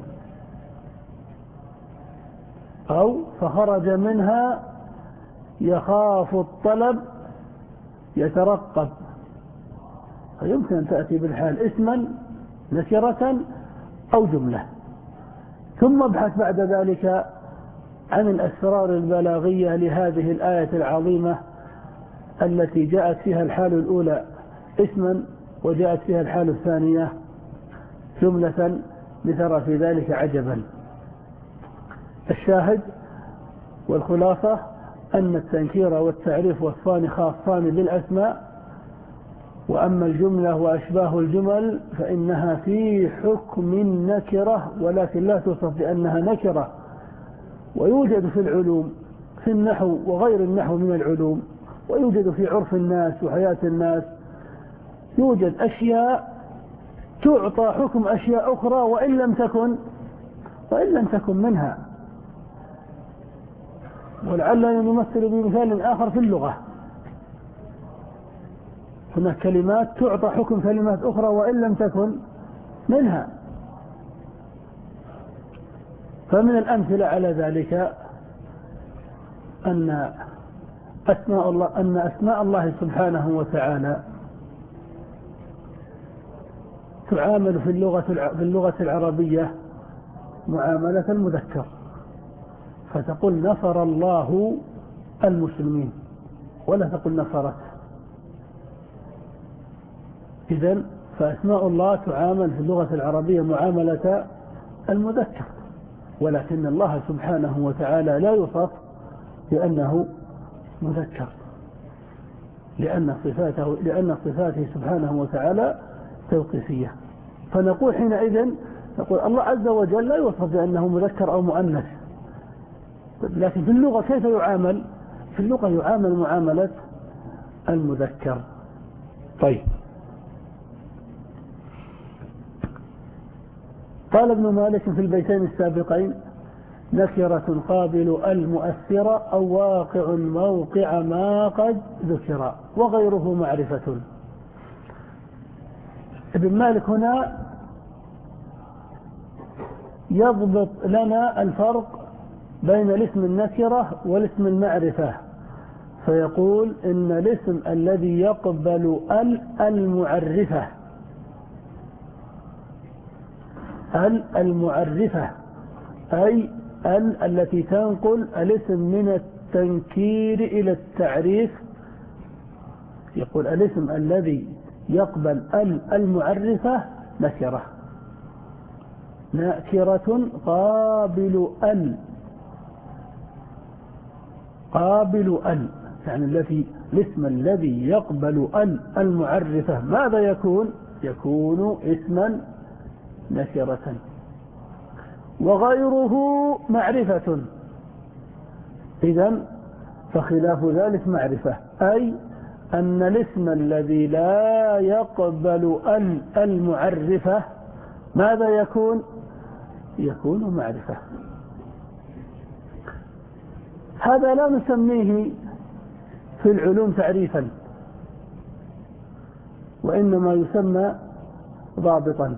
S1: أو فخرج منها يخاف الطلب يترقب، فيمكن أن تأتي بالحال اسما نكرة أو جملة. ثم ابحث بعد ذلك عن الأسرار البلاغية لهذه الآية العظيمة التي جاءت فيها الحال الأولى اسما وجاءت فيها الحال الثانية جملة، لترى في ذلك عجبا. الشاهد والخلاصة أن التنكير والتعريف وصفان خاصان بالأسماء، وأما الجملة وأشباه الجمل فإنها في حكم النكرة ولكن لا توصف بأنها نكرة. ويوجد في العلوم في النحو وغير النحو من العلوم، ويوجد في عرف الناس وحياة الناس، يوجد أشياء تعطى حكم أشياء أخرى وإن لم تكن وإن لم تكن منها. ولعلنا نمثل بمثال آخر في اللغة. هناك كلمات تعطى حكم كلمات أخرى وإن لم تكن منها. فمن الأمثلة على ذلك أن أسماء الله أن أسماء الله سبحانه وتعالى تعامل في اللغة في اللغة العربية معاملة المذكر، فتقول نصر الله المسلمين ولا تقول نصرت. إذن فأسماء الله تعامل في اللغة العربية معاملة المذكر، ولكن الله سبحانه وتعالى لا يوصف بأنه مذكر، لأن صفاته لأن صفاته سبحانه وتعالى توقيفية. فنقول حينئذ نقول الله عز وجل لا يوصف بأنه مذكر أو مؤنث. لكن في اللغة كيف يعامل؟ في اللغة يعامل معاملة المذكر. طيب، قال ابن مالك في البيتين السابقين: نكرة قابل المؤثرة أو واقع موقع ما قد ذكر وغيره معرفة. ابن مالك هنا يضبط لنا الفرق بين الاسم النكرة والاسم المعرفة، فيقول إن الاسم الذي يقبل ال المعرفة ال المعرفة أي ال التي تنقل الاسم من التنكير إلى التعريف. يقول الاسم الذي يقبل ال المعرفة نكرة. نكرة قابل ال قابل ال يعني الذي الاسم الذي يقبل ال المعرفة ماذا يكون؟ يكون اسما نكرة. وغيره معرفة. إذن فخلاف ذلك معرفة، أي أن الاسم الذي لا يقبل ال المعرفة ماذا يكون؟ يكون معرفة. هذا لا نسميه في العلوم تعريفا، وإنما يسمى ضابطا.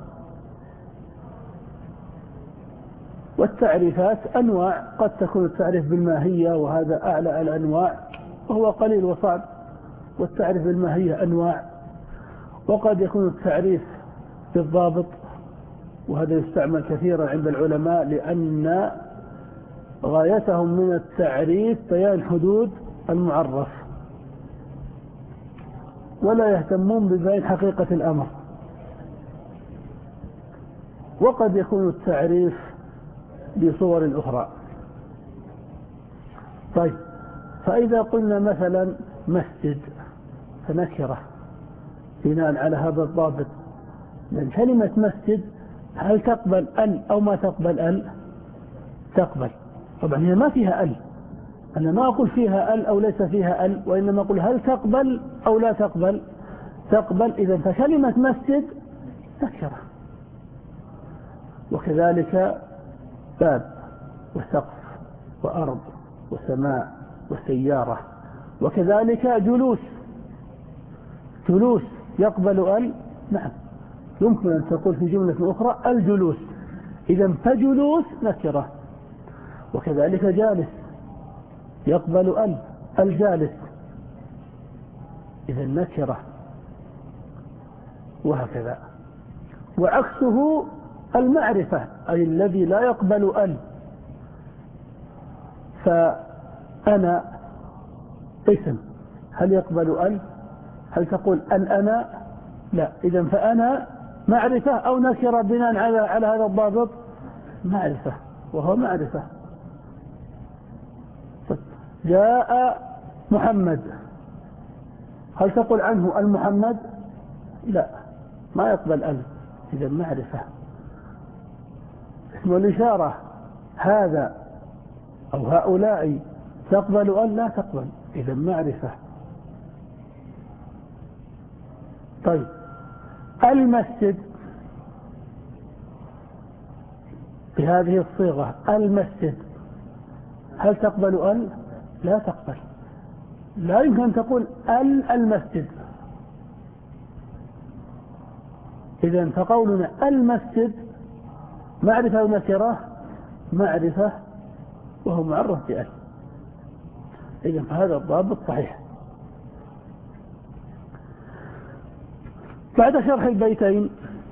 S1: والتعريفات أنواع، قد تكون التعريف بالماهية وهذا أعلى الأنواع وهو قليل وصعب، والتعريف بالماهية أنواع، وقد يكون التعريف بالضابط وهذا يستعمل كثيرا عند العلماء، لأن غايتهم من التعريف بيان حدود المعرف ولا يهتمون ببيان حقيقة الأمر. وقد يكون التعريف بصور أخرى. طيب، فإذا قلنا مثلا مسجد فنكرة بناء على هذا الضابط، لأن كلمة مسجد هل تقبل ال أو ما تقبل ال؟ تقبل. طبعا هي ما فيها ال، أنا ما أقول فيها ال أو ليس فيها ال، وإنما أقول هل تقبل أو لا تقبل؟ تقبل. إذن فكلمة مسجد نكرة. وكذلك باب وسقف وأرض وسماء وسيارة. وكذلك جلوس جلوس يقبل ال؟ نعم، يمكن أن تقول في جملة أخرى الجلوس. إذن فجلوس نكرة. وكذلك جالس يقبل ال الجالس، إذن نكرة. وهكذا. وعكسه المعرفة، أي الذي لا يقبل ال. فأنا اسم هل يقبل ال؟ هل تقول الأنا؟ لا. إذن فأنا معرفة أو نكرة بناء على على هذا الضابط؟ معرفة، وهو معرفة. جاء محمد هل تقول عنه المحمد؟ لا، ما يقبل ال. إذن معرفة. اسم الإشارة هذا أو هؤلاء تقبل ال؟ لا تقبل. إذن معرفة. طيب، المسجد بهذه الصيغة المسجد، هل تقبل ال؟ لا تقبل. لا يمكن أن تقول ال المسجد. إذن فقولنا المسجد معرفة ونكرة، معرفة وهو معرف بأل. إذن فهذا الضابط صحيح. بعد شرح البيتين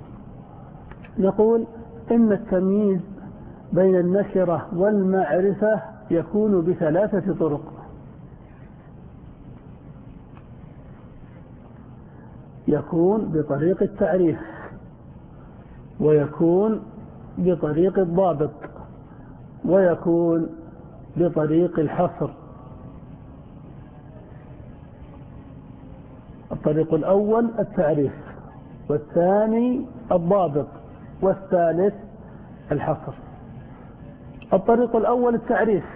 S1: نقول إن التمييز بين النكرة والمعرفة يكون بثلاثة طرق. يكون بطريق التعريف، ويكون بطريق الضابط، ويكون بطريق الحصر. الطريق الأول التعريف، والثاني الضابط، والثالث الحصر. الطريق الأول التعريف،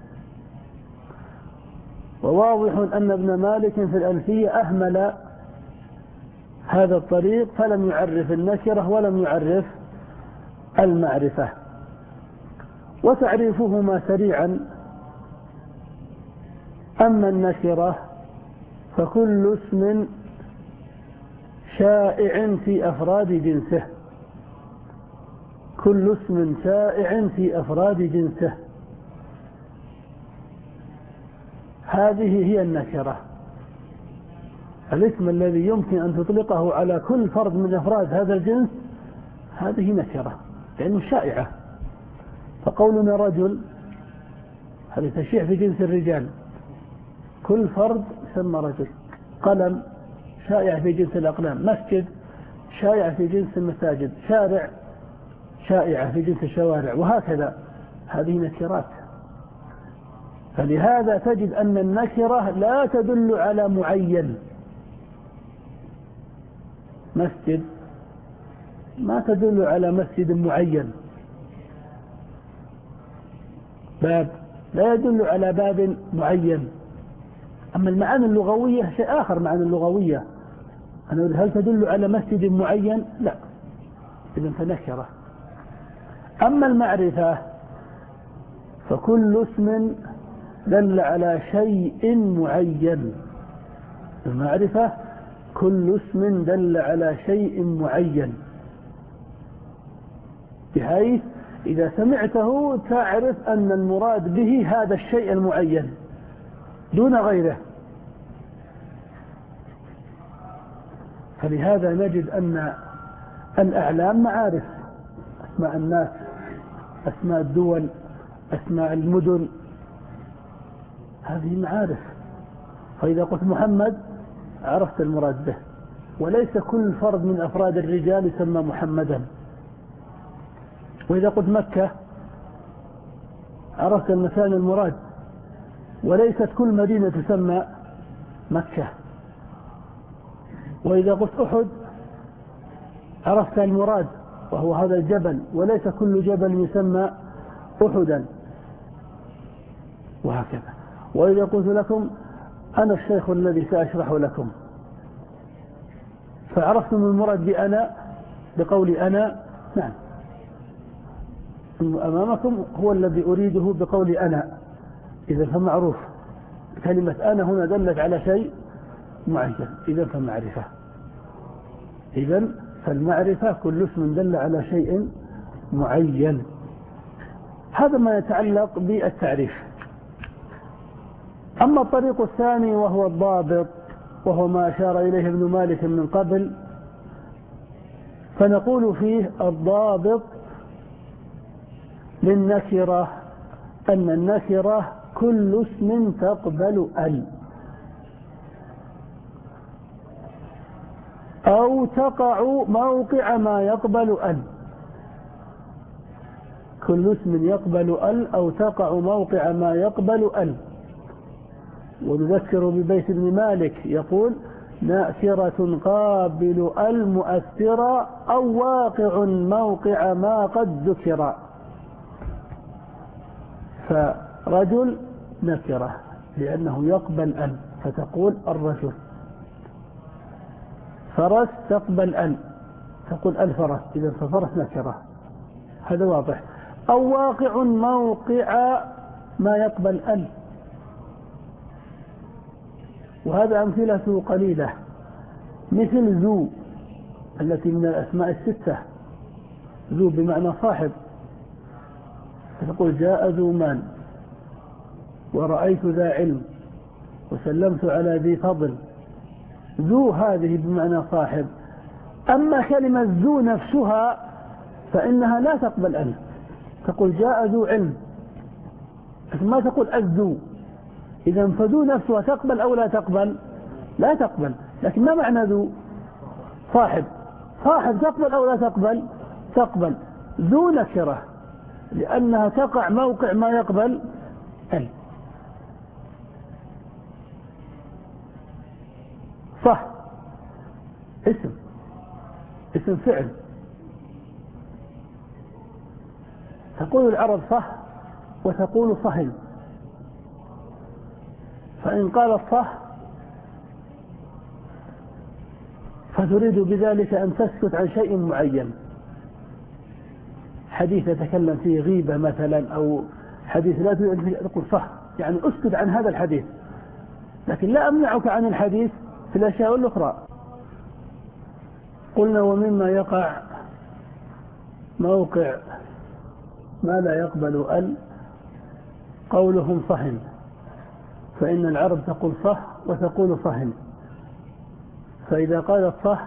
S1: وواضح أن ابن مالك في الألفية أهمل هذا الطريق فلم يعرف النكرة ولم يعرف المعرفة. وتعريفهما سريعا: أما النكرة فكل اسم شائع في أفراد جنسه، كل اسم شائع في أفراد جنسه، هذه هي النكرة. الاسم الذي يمكن أن تطلقه على كل فرد من أفراد هذا الجنس هذه نكرة لأنه شائعة. فقولنا رجل هذا تشيع في جنس الرجال، كل فرد يسمى رجل. قلم شائع في جنس الأقلام، مسجد شائع في جنس المساجد، شارع شائعة في جنس الشوارع، وهكذا. هذه نكرات. فلهذا تجد أن النكرة لا تدل على معين. مسجد ما تدل على مسجد معين، باب لا يدل على باب معين. أما المعاني اللغوية شيء آخر. معاني اللغوية أنا أقول هل تدل على مسجد معين؟ لا، إذن فنكرة. أما المعرفة فكل اسم دل على شيء معين. المعرفة كل اسم دل على شيء معين، بحيث إذا سمعته تعرف أن المراد به هذا الشيء المعين دون غيره. فلهذا نجد أن الأعلام معارف، أسماء الناس، أسماء الدول، أسماء المدن، هذه معارف. فإذا قلت محمد عرفت المراد به، وليس كل فرد من أفراد الرجال يسمى محمدا. وإذا قلت مكة عرفت المكان المراد، وليست كل مدينة تسمى مكة. وإذا قلت أحد عرفت المراد، وهو هذا الجبل، وليس كل جبل يسمى أحدا، وهكذا. وإذا قلت لكم أنا الشيخ الذي سأشرح لكم، فعرفتم المراد بأنا بقولي أنا، نعم، أمامكم هو الذي أريده بقولي أنا. إذا فمعروف كلمة أنا هنا دلت على شيء معين، إذا فمعرفة. إذا فالمعرفة كل اسم دل على شيء معين. هذا ما يتعلق بالتعريف. أما الطريق الثاني وهو الضابط، وهو ما أشار إليه ابن مالك من قبل، فنقول فيه الضابط للنكرة أن النكرة كل اسم تقبل ال، أو تقع موقع ما يقبل ال. كل اسم يقبل ال أو تقع موقع ما يقبل ال. ونذكر ببيت ابن مالك يقول: ناكرة قابل المؤثرة أو واقع موقع ما قد ذكر. فرجل نكرة لأنه يقبل ال، فتقول الرجل. فرس تقبل ال، تقول الفرس، إذا ففرس نكرة، هذا واضح. أو واقع موقع ما يقبل ال، وهذا أمثلة قليلة، مثل ذو التي من الأسماء الستة، ذو بمعنى صاحب، تقول جاء ذو مال، ورأيت ذا علم، وسلمت على ذي فضل. ذو هذه بمعنى صاحب. أما كلمة ذو نفسها فإنها لا تقبل ال، تقول جاء ذو علم، لكن ما تقول الذو. إذا فذو نفسها تقبل أو لا تقبل؟ لا تقبل. لكن ما معنى ذو؟ صاحب. صاحب تقبل أو لا تقبل؟ تقبل. ذو نكرة لأنها تقع موقع ما يقبل ال. صح اسم، اسم فعل. تقول العرب صح وتقول صهل، فإن قالت صح فتريد بذلك أن تسكت عن شيء معين، حديث يتكلم فيه غيبة مثلا، أو حديث لا تريد أن تقول صح، يعني أسكت عن هذا الحديث، لكن لا أمنعك عن الحديث في الأشياء الأخرى. قلنا ومما يقع موقع ما لا يقبل ال قولهم صهن، فإن العرب تقول صح وتقول صهن، فإذا قالت صح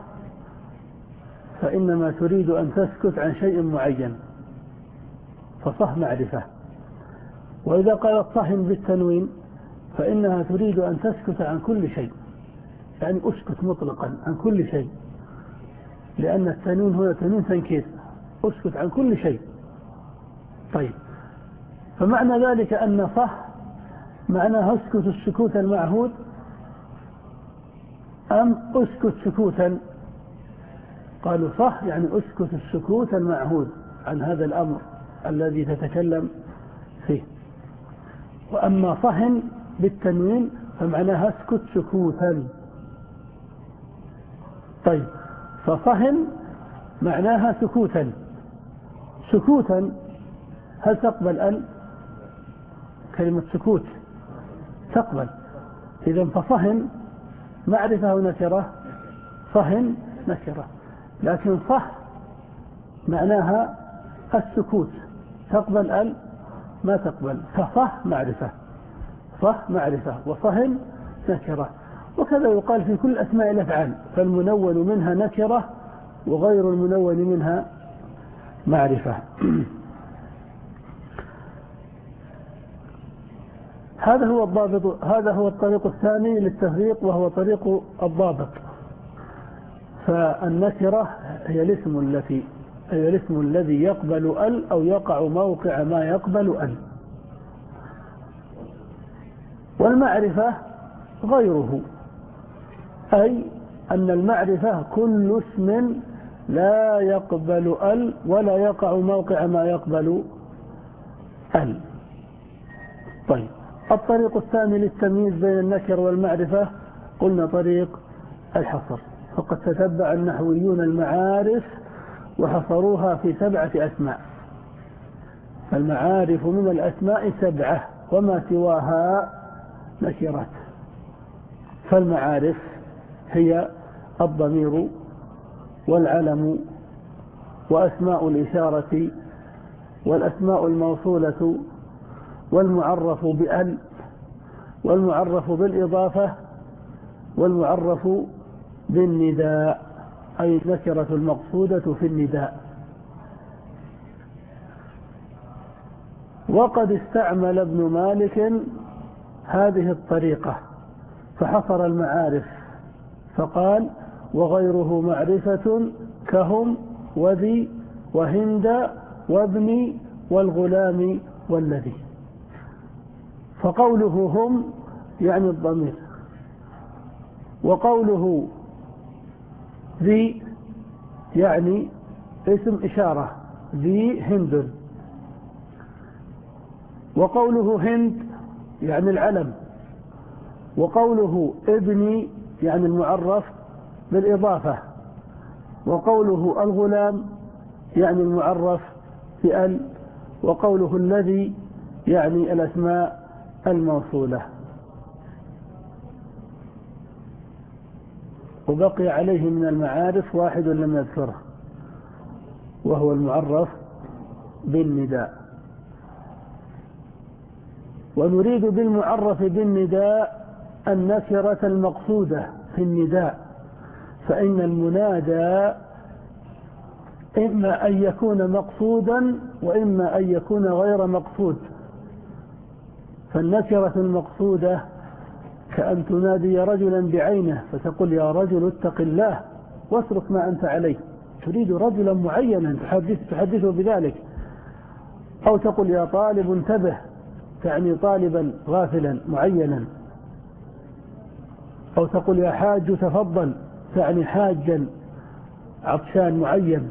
S1: فإنما تريد أن تسكت عن شيء معين، فصح معرفة. وإذا قالت صهن بالتنوين فإنها تريد أن تسكت عن كل شيء، يعني أسكت مطلقا عن كل شيء، لأن التنوين هو تنوين تنكير، أسكت عن كل شيء. طيب، فمعنى ذلك أن صح معناها اسكت السكوت المعهود، أم اسكت سكوتا؟ قالوا صح يعني اسكت السكوت المعهود عن هذا الأمر الذي تتكلم فيه. وأما صهن بالتنوين فمعناها اسكت سكوتا. طيب، فصهن معناها سكوتا. سكوتا هل تقبل ال؟ كلمة سكوت تقبل. إذن فصهن معرفة ونكرة، صهن نكرة. لكن صح معناها السكوت، تقبل ال؟ ما تقبل. فصح معرفة، صح معرفة، وصهن نكرة. وكذا يقال في كل أسماء الأفعال، فالمنون منها نكرة وغير المنون منها معرفة. هذا هو الضابط، هذا هو الطريق الثاني للتفريق، وهو طريق الضابط. فالنكرة هي الاسم التي هي الاسم الذي يقبل ال أو يقع موقع ما يقبل ال. والمعرفة غيره، أي أن المعرفة كل اسم لا يقبل ال ولا يقع موقع ما يقبل ال. طيب، الطريق الثاني للتمييز بين النكر والمعرفة قلنا طريق الحصر. فقد تتبع النحويون المعارف وحصروها في سبعة أسماء. المعارف من الأسماء سبعة وما سواها نكرات. فالمعارف هي الضمير والعلم وأسماء الإشارة والأسماء الموصولة والمعرف بأل والمعرف بالإضافة والمعرف بالنداء، أي النكرة المقصودة في النداء. وقد استعمل ابن مالك هذه الطريقة فحصر المعارف فقال: وغيره معرفة كهم وذي وهند وابني والغلام والذي. فقوله هم يعني الضمير، وقوله ذي يعني اسم إشارة، ذي هند. وقوله هند يعني العلم. وقوله ابني يعني المعرف بالإضافة. وقوله الغلام يعني المعرف بأل. وقوله الذي يعني الأسماء الموصولة. وبقي عليه من المعارف واحد لم يذكره، وهو المعرف بالنداء. ونريد بالمعرف بالنداء النكرة المقصودة في النداء، فإن المنادى إما أن يكون مقصودا وإما أن يكون غير مقصود. فالنكرة المقصودة كأن تنادي رجلا بعينه فتقول يا رجل اتق الله واترك ما أنت عليه، تريد رجلا معينا تحدث تحدثه بذلك. أو تقول يا طالب انتبه، تعني طالبا غافلا معينا. أو تقول يا حاج تفضل، تعني حاجا عطشان معين.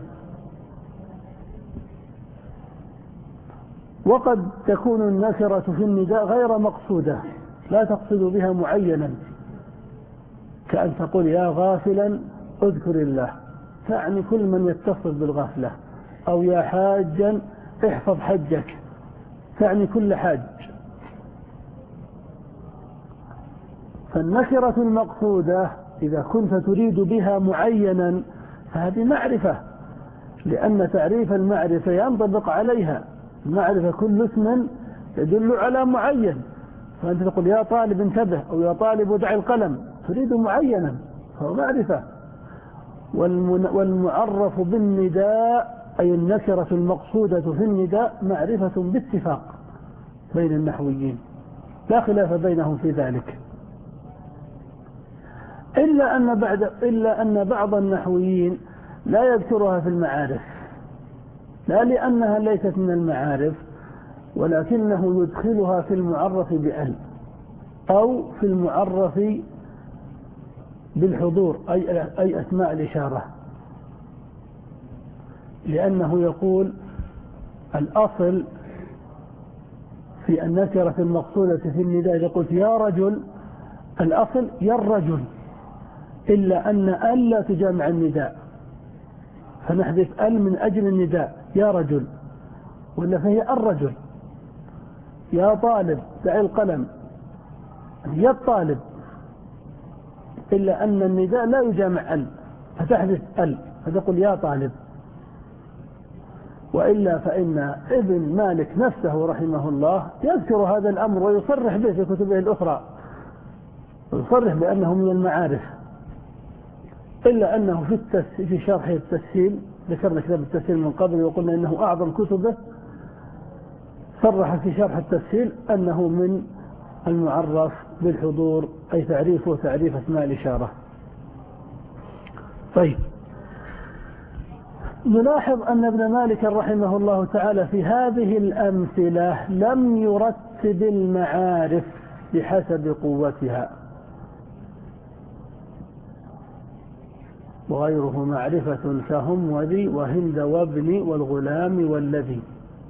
S1: وقد تكون النكرة في النداء غير مقصودة، لا تقصد بها معينا، كأن تقول يا غافلا اذكر الله، تعني كل من يتصف بالغفلة. أو يا حاجا احفظ حجك، تعني كل حاج. فالنكرة المقصودة إذا كنت تريد بها معينا فهذه معرفة، لأن تعريف المعرفة ينطبق عليها. المعرفة كل اسم يدل على معين، فأنت تقول يا طالب انتبه أو يا طالب ادع القلم، تريد معينا فهو معرفة. والمعرف بالنداء أي النكرة المقصودة في النداء معرفة باتفاق بين النحويين، لا خلاف بينهم في ذلك، إلا أن, بعد إلا أن بعض النحويين لا يذكرها في المعارف، لا لأنها ليست من المعارف، ولكنه يدخلها في المعرف بأل أو في المعرف بالحضور أي, أي أسماء الإشارة. لأنه يقول الأصل في النكرة المقصودة في النداء إذا قلت يا رجل الأصل يا الرجل، إلا أن أل لا تجامع النداء، فنحذف أل من أجل النداء يا رجل، ولا فهي الرجل. يا طالب دع القلم، يا الطالب، إلا أن النداء لا يجامع أل فتحذف أل فتقول يا طالب. وإلا فإن ابن مالك نفسه رحمه الله يذكر هذا الأمر ويصرح به في كتبه الأخرى، ويصرح بأنه من المعارف، إلا أنه في, التس... في شرح التسهيل، ذكرنا كتاب التسهيل من قبل وقلنا إنه أعظم كتبه، صرح في شرح التسهيل أنه من المعرف بالحضور، أي تعريفه تعريف اسماء الإشارة. طيب، نلاحظ أن ابن مالك رحمه الله تعالى في هذه الأمثلة لم يرتب المعارف بحسب قوتها، وغيره معرفة كهم وذي وهند وابن والغلام والذي.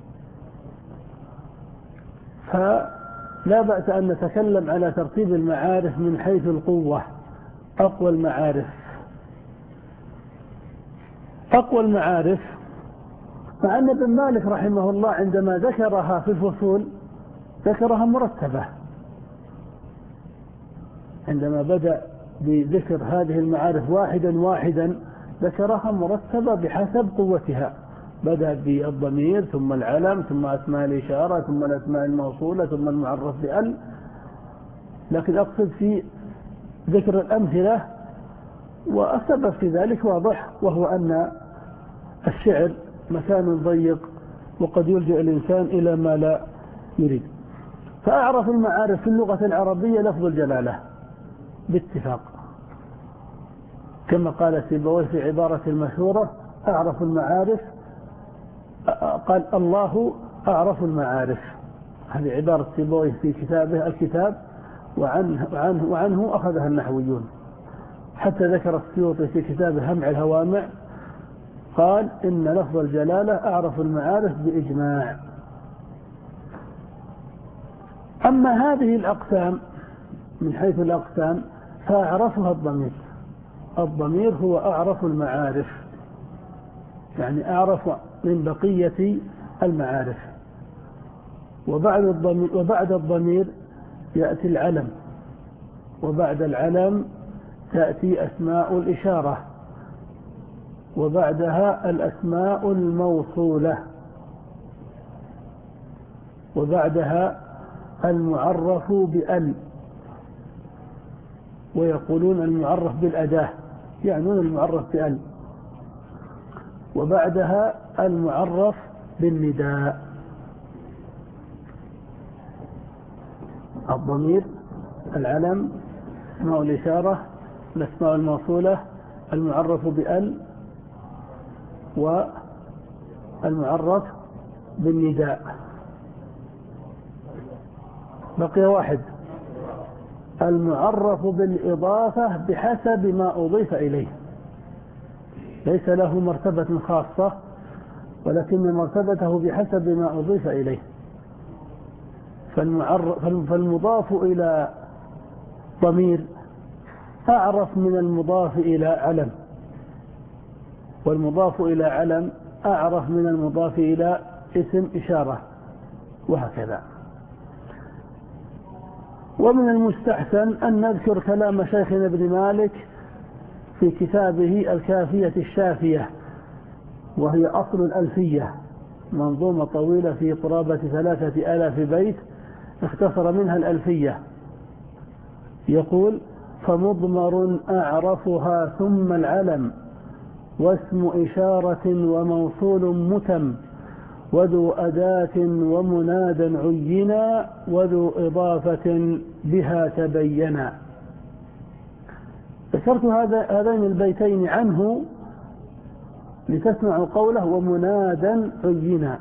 S1: فلا بأس أن نتكلم على ترتيب المعارف من حيث القوة. أقوى المعارف أقوى المعارف مع أن ابن مالك رحمه الله عندما ذكرها في الفصول ذكرها مرتبة، عندما بدأ بذكر هذه المعارف واحدا واحدا ذكرها مرتبة بحسب قوتها، بدأ بالضمير ثم العلم ثم أسماء الإشارة ثم الأسماء الموصولة ثم المعرف بأل. لكن أقصد في ذكر الأمثلة، والسبب في ذلك واضح، وهو أن الشعر مكان ضيق وقد يلجأ الإنسان إلى ما لا يريد. فأعرف المعارف في اللغة العربية لفظ الجلالة باتفاق، كما قال سيبويه في عبارة المشهورة أعرف المعارف، قال الله أعرف المعارف. هذه عبارة سيبويه في كتابه الكتاب، وعنه, وعنه, وعنه أخذها النحويون. حتى ذكر السيوطي في كتابه همع الهوامع قال إن لفظ الجلالة أعرف المعارف بإجماع. أما هذه الأقسام من حيث الأقسام فأعرفها الضمير. الضمير هو أعرف المعارف، يعني أعرف من بقية المعارف. وبعد الضمير, وبعد الضمير يأتي العلم، وبعد العلم تأتي أسماء الإشارة، وبعدها الأسماء الموصولة، وبعدها المعرف بأل، ويقولون المعرف بالأداة يعنون المعرف بأل، وبعدها المعرف بالنداء. الضمير، العلم، اسماء الإشارة، الأسماء الموصولة، المعرف بأل، والمعرف بالنداء. بقي واحد، المعرف بالإضافة بحسب ما أضيف إليه، ليس له مرتبة خاصة ولكن مرتبته بحسب ما أضيف إليه. فالمضاف إلى ضمير أعرف من المضاف إلى علم، والمضاف إلى علم أعرف من المضاف إلى اسم إشارة، وهكذا. ومن المستحسن أن نذكر كلام شيخنا ابن مالك في كتابه الكافية الشافية، وهي أصل الألفية، منظومة طويلة في قرابة ثلاثة آلاف بيت، اختصر منها الألفية. يقول: فمضمر أعرفها ثم العلم، واسم إشارة وموصول متم، وذو أداة ومناد عينا، وذو إضافة بها تبينا. ذكرت هذين البيتين عنه لتسمعوا قوله ومنادا عينا،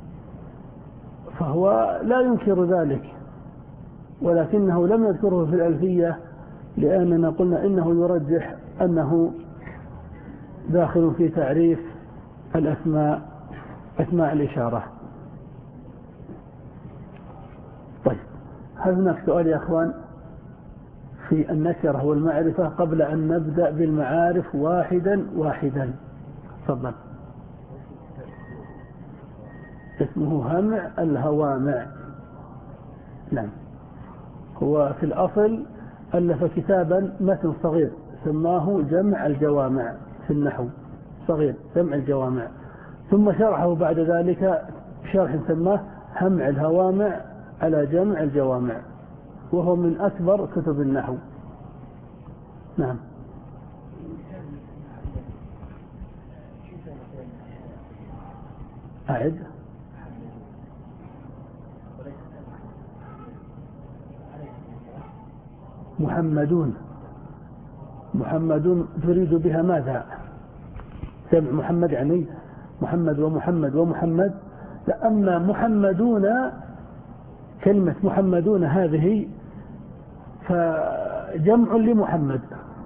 S1: فهو لا ينكر ذلك، ولكنه لم يذكره في الألفية لأننا قلنا إنه يرجح أنه داخل في تعريف الأسماء، أسماء الإشارة. طيب، هل هناك سؤال يا أخوان في النكرة والمعرفة قبل أن نبدأ بالمعارف واحدا واحدا؟ تفضل. اسمه همع الهوامع. نعم، هو في الأصل ألف كتابا متن صغير سماه جمع الجوامع في النحو، صغير جمع الجوامع، ثم شرحه بعد ذلك شرح سماه همع الهوامع على جمع الجوامع، وهو من أكبر كتب النحو. نعم. أعد. محمدون. محمدون تريد بها ماذا؟ سمع محمد يعني محمد ومحمد ومحمد؟ لا، أما محمدون، كلمة محمدون هذه فجمع لمحمد.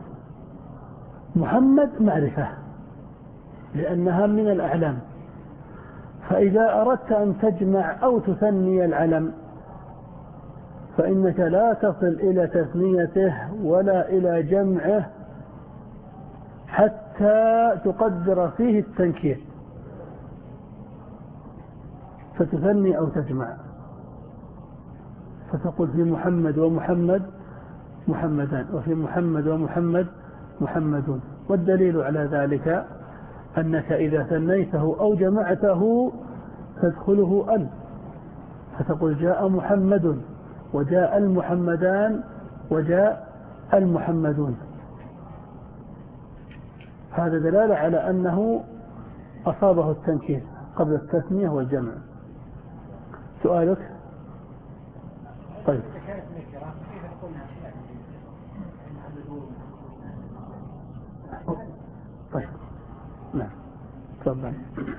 S1: محمد معرفة لأنها من الأعلام، فإذا أردت أن تجمع أو تثني العلم فإنك لا تصل إلى تثنيته ولا إلى جمعه حتى تقدر فيه التنكير فتثني أو تجمع، فتقول في محمد ومحمد محمدان، وفي محمد ومحمد محمدون. والدليل على ذلك أنك إذا ثنيته أو جمعته تدخله أل، فتقول جاء محمد وجاء المحمدان وجاء المحمدون. هذا دلالة على أنه أصابه التنكير قبل التثنية والجمع. سؤالك؟ طيب. طيب، نعم، تفضل.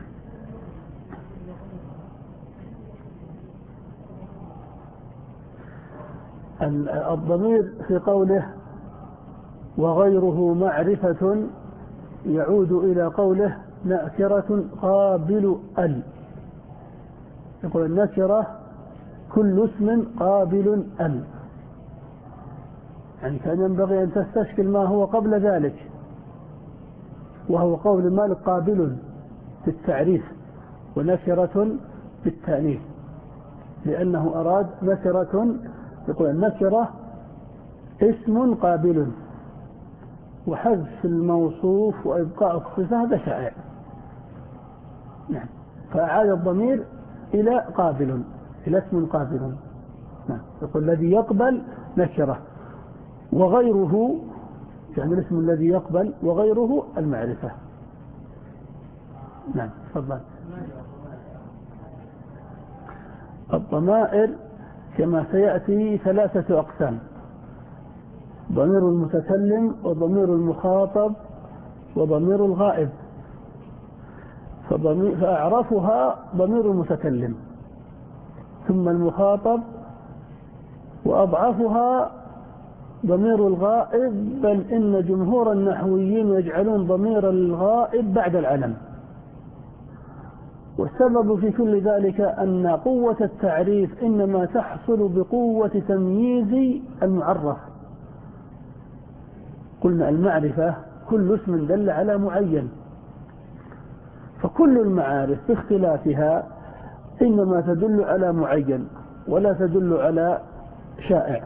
S1: الضمير في قوله وغيره معرفة يعود إلى قوله نكرة قابل ال. يقول النكرة كل اسم قابل ال، يعني كان ينبغي أن تستشكل ما هو قبل ذلك، وهو قول مالك قابل بالتعريف ونكرة بالتأنيث. لأنه أراد نكرة، يقول النكرة اسم قابل، وحذف الموصوف وإبقاء الصفة هذا شائع. نعم. فأعاد الضمير إلى قابل، إلى اسم قابل. نعم. يقول الذي يقبل نكرة، وغيره يعني الاسم الذي يقبل وغيره المعرفة. نعم. تفضل. الضمائر كما سيأتي ثلاثة أقسام: ضمير المتكلم، وضمير المخاطب، وضمير الغائب. فأعرفها ضمير المتكلم، ثم المخاطب، وأضعفها ضمير الغائب، بل إن جمهور النحويين يجعلون ضمير الغائب بعد العلم. والسبب في كل ذلك أن قوة التعريف إنما تحصل بقوة تمييز المعرف. قلنا المعرفة كل اسم دل على معين، فكل المعارف باختلافها إنما تدل على معين ولا تدل على شائع،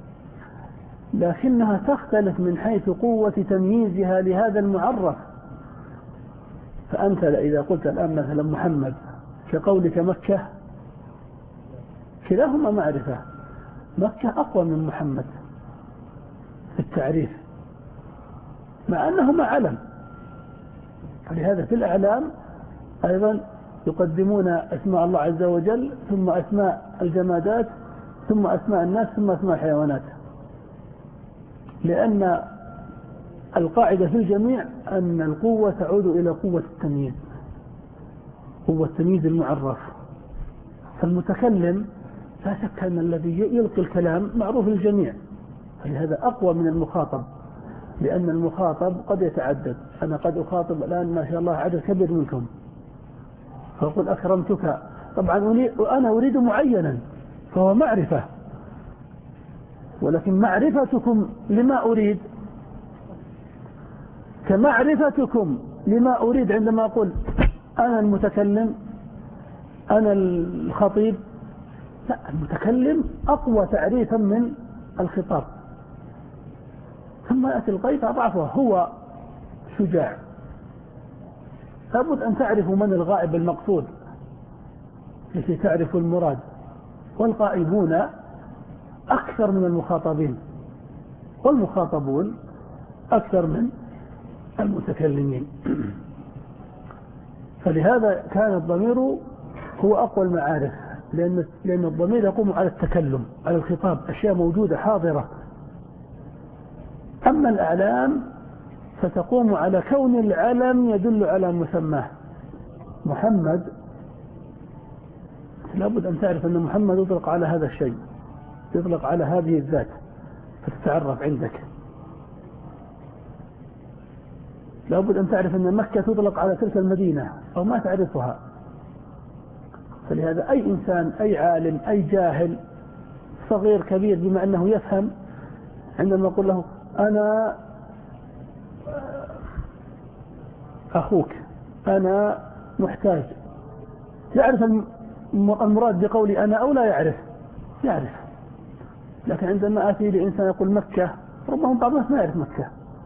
S1: لكنها تختلف من حيث قوة تمييزها لهذا المعرف. فأنت إذا قلت الآن مثلا محمد كقولك مكة، كلاهما معرفة، مكة أقوى من محمد في التعريف مع أنهما علم. فلهذا في الأعلام أيضا يقدمون أسماء الله عز وجل، ثم أسماء الجمادات، ثم أسماء الناس، ثم أسماء الحيوانات، لأن القاعدة في الجميع أن القوة تعود إلى قوة التمييز، قوة تمييز المعرف. فالمتكلم لا شك أن الذي يلقي الكلام معروف للجميع، فلهذا أقوى من المخاطب، لأن المخاطب قد يتعدد. أنا قد أخاطب الآن ما شاء الله عدد كبير منكم، فأقول أكرمتك، طبعا وأنا أريد معينا فهو معرفة، ولكن معرفتكم لما أريد كمعرفتكم لما أريد عندما أقول أنا المتكلم، أنا الخطيب. لا، المتكلم أقوى تعريفا من الخطاب. ثم يأتي القيد أضعفه، هو شجاع. لابد أن تعرفوا من الغائب المقصود لكي تعرفوا المراد، والغائبون أكثر من المخاطبين، والمخاطبون أكثر من المتكلمين. فلهذا كان الضمير هو أقوى المعارف، لأن, لأن الضمير يقوم على التكلم، على الخطاب، أشياء موجودة حاضرة. أما الأعلام فتقوم على كون العلم يدل على مسماه. محمد لابد أن تعرف أن محمد يطلق على هذا الشيء، يطلق على هذه الذات، فتتعرف عندك. لابد أن تعرف أن مكة تطلق على تلك المدينة أو ما تعرفها. فلهذا أي إنسان، أي عالم، أي جاهل، صغير كبير، بما أنه يفهم، عندما أقول له أنا أخوك، أنا محتاج، يعرف المراد بقولي أنا أو لا يعرف؟ يعرف. لكن عندما أتي لإنسان يقول مكة، ربما بعض الناس ما يعرف مكة،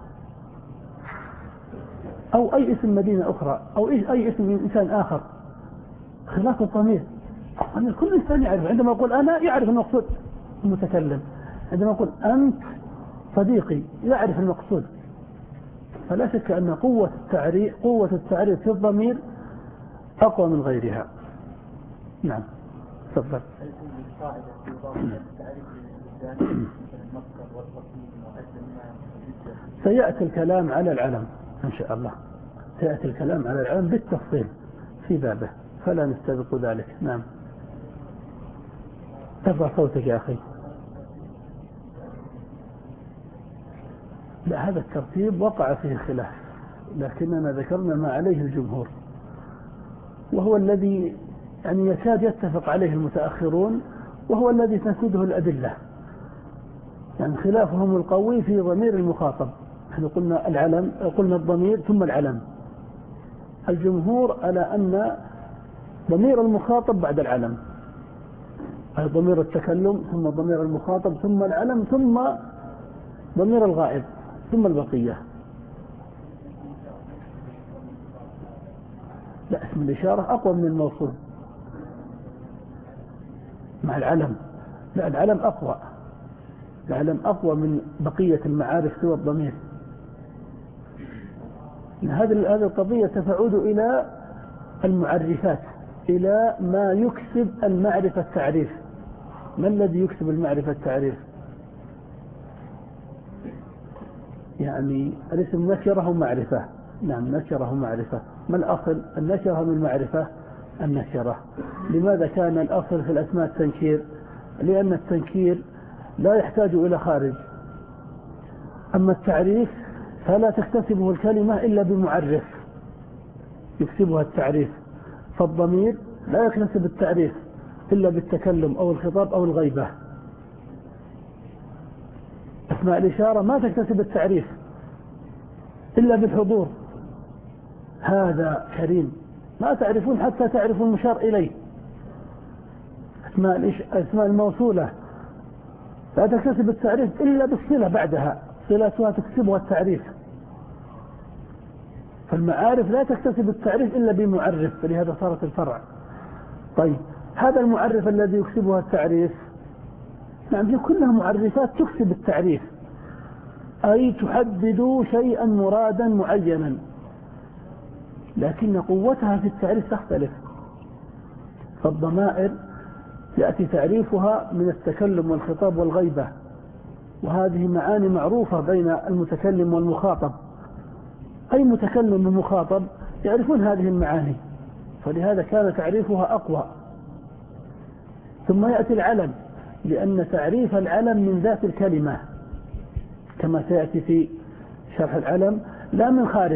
S1: أو أي اسم مدينة أخرى، أو أي اسم إنسان آخر، خلاف الضمير. أن كل إنسان يعرف. عندما أقول أنا يعرف المقصود المتكلم، عندما أقول أنت صديقي يعرف المقصود. فلا شك أن قوة التعريف قوة التعريف في الضمير أقوى من غيرها. نعم. تفضل. سيأتي الكلام على العلم إن شاء الله، سيأتي الكلام على العلم بالتفصيل في بابه، فلا نستبق ذلك. نعم. ترفع صوتك يا أخي. لا، هذا الترتيب وقع فيه خلاف، لكننا ذكرنا ما عليه الجمهور، وهو الذي يعني يكاد يتفق عليه المتأخرون، وهو الذي تنسده الأدلة. يعني خلافهم القوي في ضمير المخاطب. نحن قلنا العلم، قلنا الضمير ثم العلم. الجمهور على أن ضمير المخاطب بعد العلم، أي ضمير التكلم ثم ضمير المخاطب ثم العلم ثم ضمير الغائب ثم البقية. لا، اسم الإشارة أقوى من الموصول مع العلم. لا، العلم أقوى، العلم أقوى من بقية المعارف سوى الضمير. هذه هذه القضية تفعود إلى المعرفات، إلى ما يكسب المعرفة التعريف. ما الذي يكسب المعرفة التعريف؟ يعني الاسم نكره معرفة. نعم، نكره معرفة. ما الأصل؟ النكره من معرفة النكرة. لماذا كان الأصل في الأسماء التنكير؟ لأن التنكير لا يحتاج إلى خارج، أما التعريف فلا تكتسبه الكلمة إلا بمعرف يكسبها التعريف. فالضمير لا يكتسب التعريف إلا بالتكلم أو الخطاب أو الغيبة. أسماء الإشارة ما تكتسب التعريف إلا بالحضور. هذا كريم، ما تعرفون حتى تعرفوا المشار إليه. أسماء, الإش... أسماء الموصولة لا تكتسب التعريف إلا بالصلة بعدها، صلتها تكسبها التعريف. فالمعارف لا تكتسب التعريف إلا بمعرف، فلهذا صارت الفرع. طيب، هذا المعرف الذي يكسبها التعريف، نعم، هي كلها معرفات تكسب التعريف، أي تحدد شيئا مرادا معينا، لكن قوتها في التعريف تختلف. فالضمائر يأتي تعريفها من التكلم والخطاب والغيبة، وهذه معاني معروفة بين المتكلم والمخاطب. أي متكلم ومخاطب يعرفون هذه المعاني، فلهذا كان تعريفها أقوى. ثم يأتي العلم، لأن تعريف العلم من ذات الكلمة كما سيأتي في شرح العلم، لا من خارج.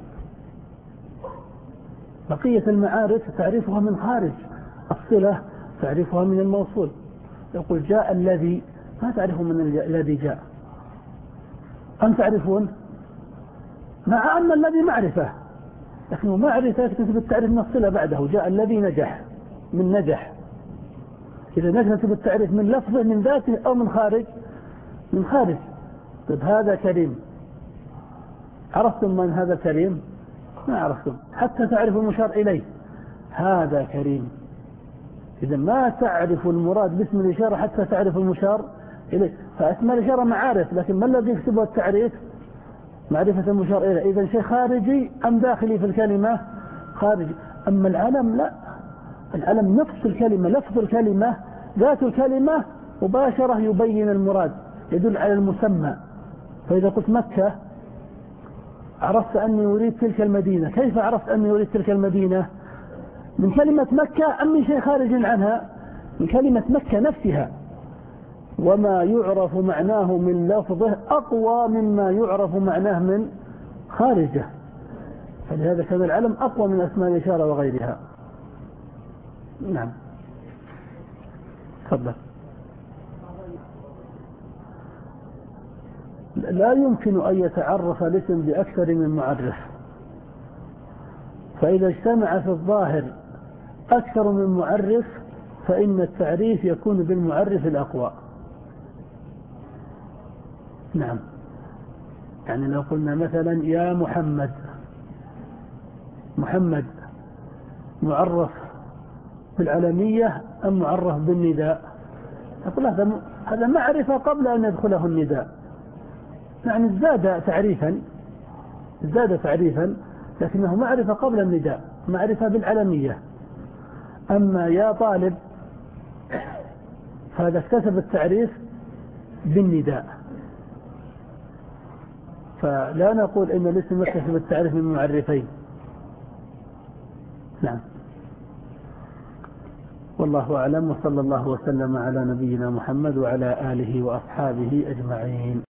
S1: بقية المعارف تعريفها من خارج، الصلة تعريفها من الموصول. يقول جاء الذي، ما تعرفه من الذي جاء، أم تعرفون؟ مع أن الذي معرفة، لكنه معرفة يكتسب التعريف من الصلة بعده. جاء الذي نجح، من نجح. إذا نكتسب التعريف من لفظه من ذاته أو من خارج، من خارج. طيب، هذا كريم، عرفتم من هذا الكريم؟ ما عرفتم حتى تعرفوا المشار إليه، هذا كريم. إذا ما تعرف المراد باسم الإشارة حتى تعرف المشار إليه. فأسماء الإشارة معارف، لكن ما الذي يكسبها التعريف؟ معرفة المشار إليه. إذا شيء خارجي أم داخلي في الكلمة؟ خارجي. أما العلم لا، العلم نفس الكلمة، لفظ الكلمة، ذات الكلمة مباشرة يبين المراد، يدل على المسمى. فإذا قلت مكة عرفت أني أريد تلك المدينة. كيف عرفت أني أريد تلك المدينة؟ من كلمة مكة أم من شيء خارج عنها؟ من كلمة مكة نفسها. وما يعرف معناه من لفظه أقوى مما يعرف معناه من خارجه، فلهذا كان العلم أقوى من أسماء الإشارة وغيرها. نعم، تفضل. لا يمكن أن يتعرف الاسم بأكثر من معرف، فإذا اجتمع في الظاهر أكثر من معرف فإن التعريف يكون بالمعرف الأقوى. نعم، يعني لو قلنا مثلا يا محمد، محمد معرف بالعلمية أم معرف بالنداء؟ أقول هذا هذا معرفة قبل أن يدخله النداء، يعني ازداد تعريفا، ازداد تعريفا، لكنه معرفة قبل النداء، معرفة بالعلمية. أما يا طالب فهذا اكتسب التعريف بالنداء. فلا نقول إن الاسم يكتسب التعريف من معرفين. نعم، والله أعلم، وصلى الله وسلم على نبينا محمد وعلى آله وأصحابه أجمعين.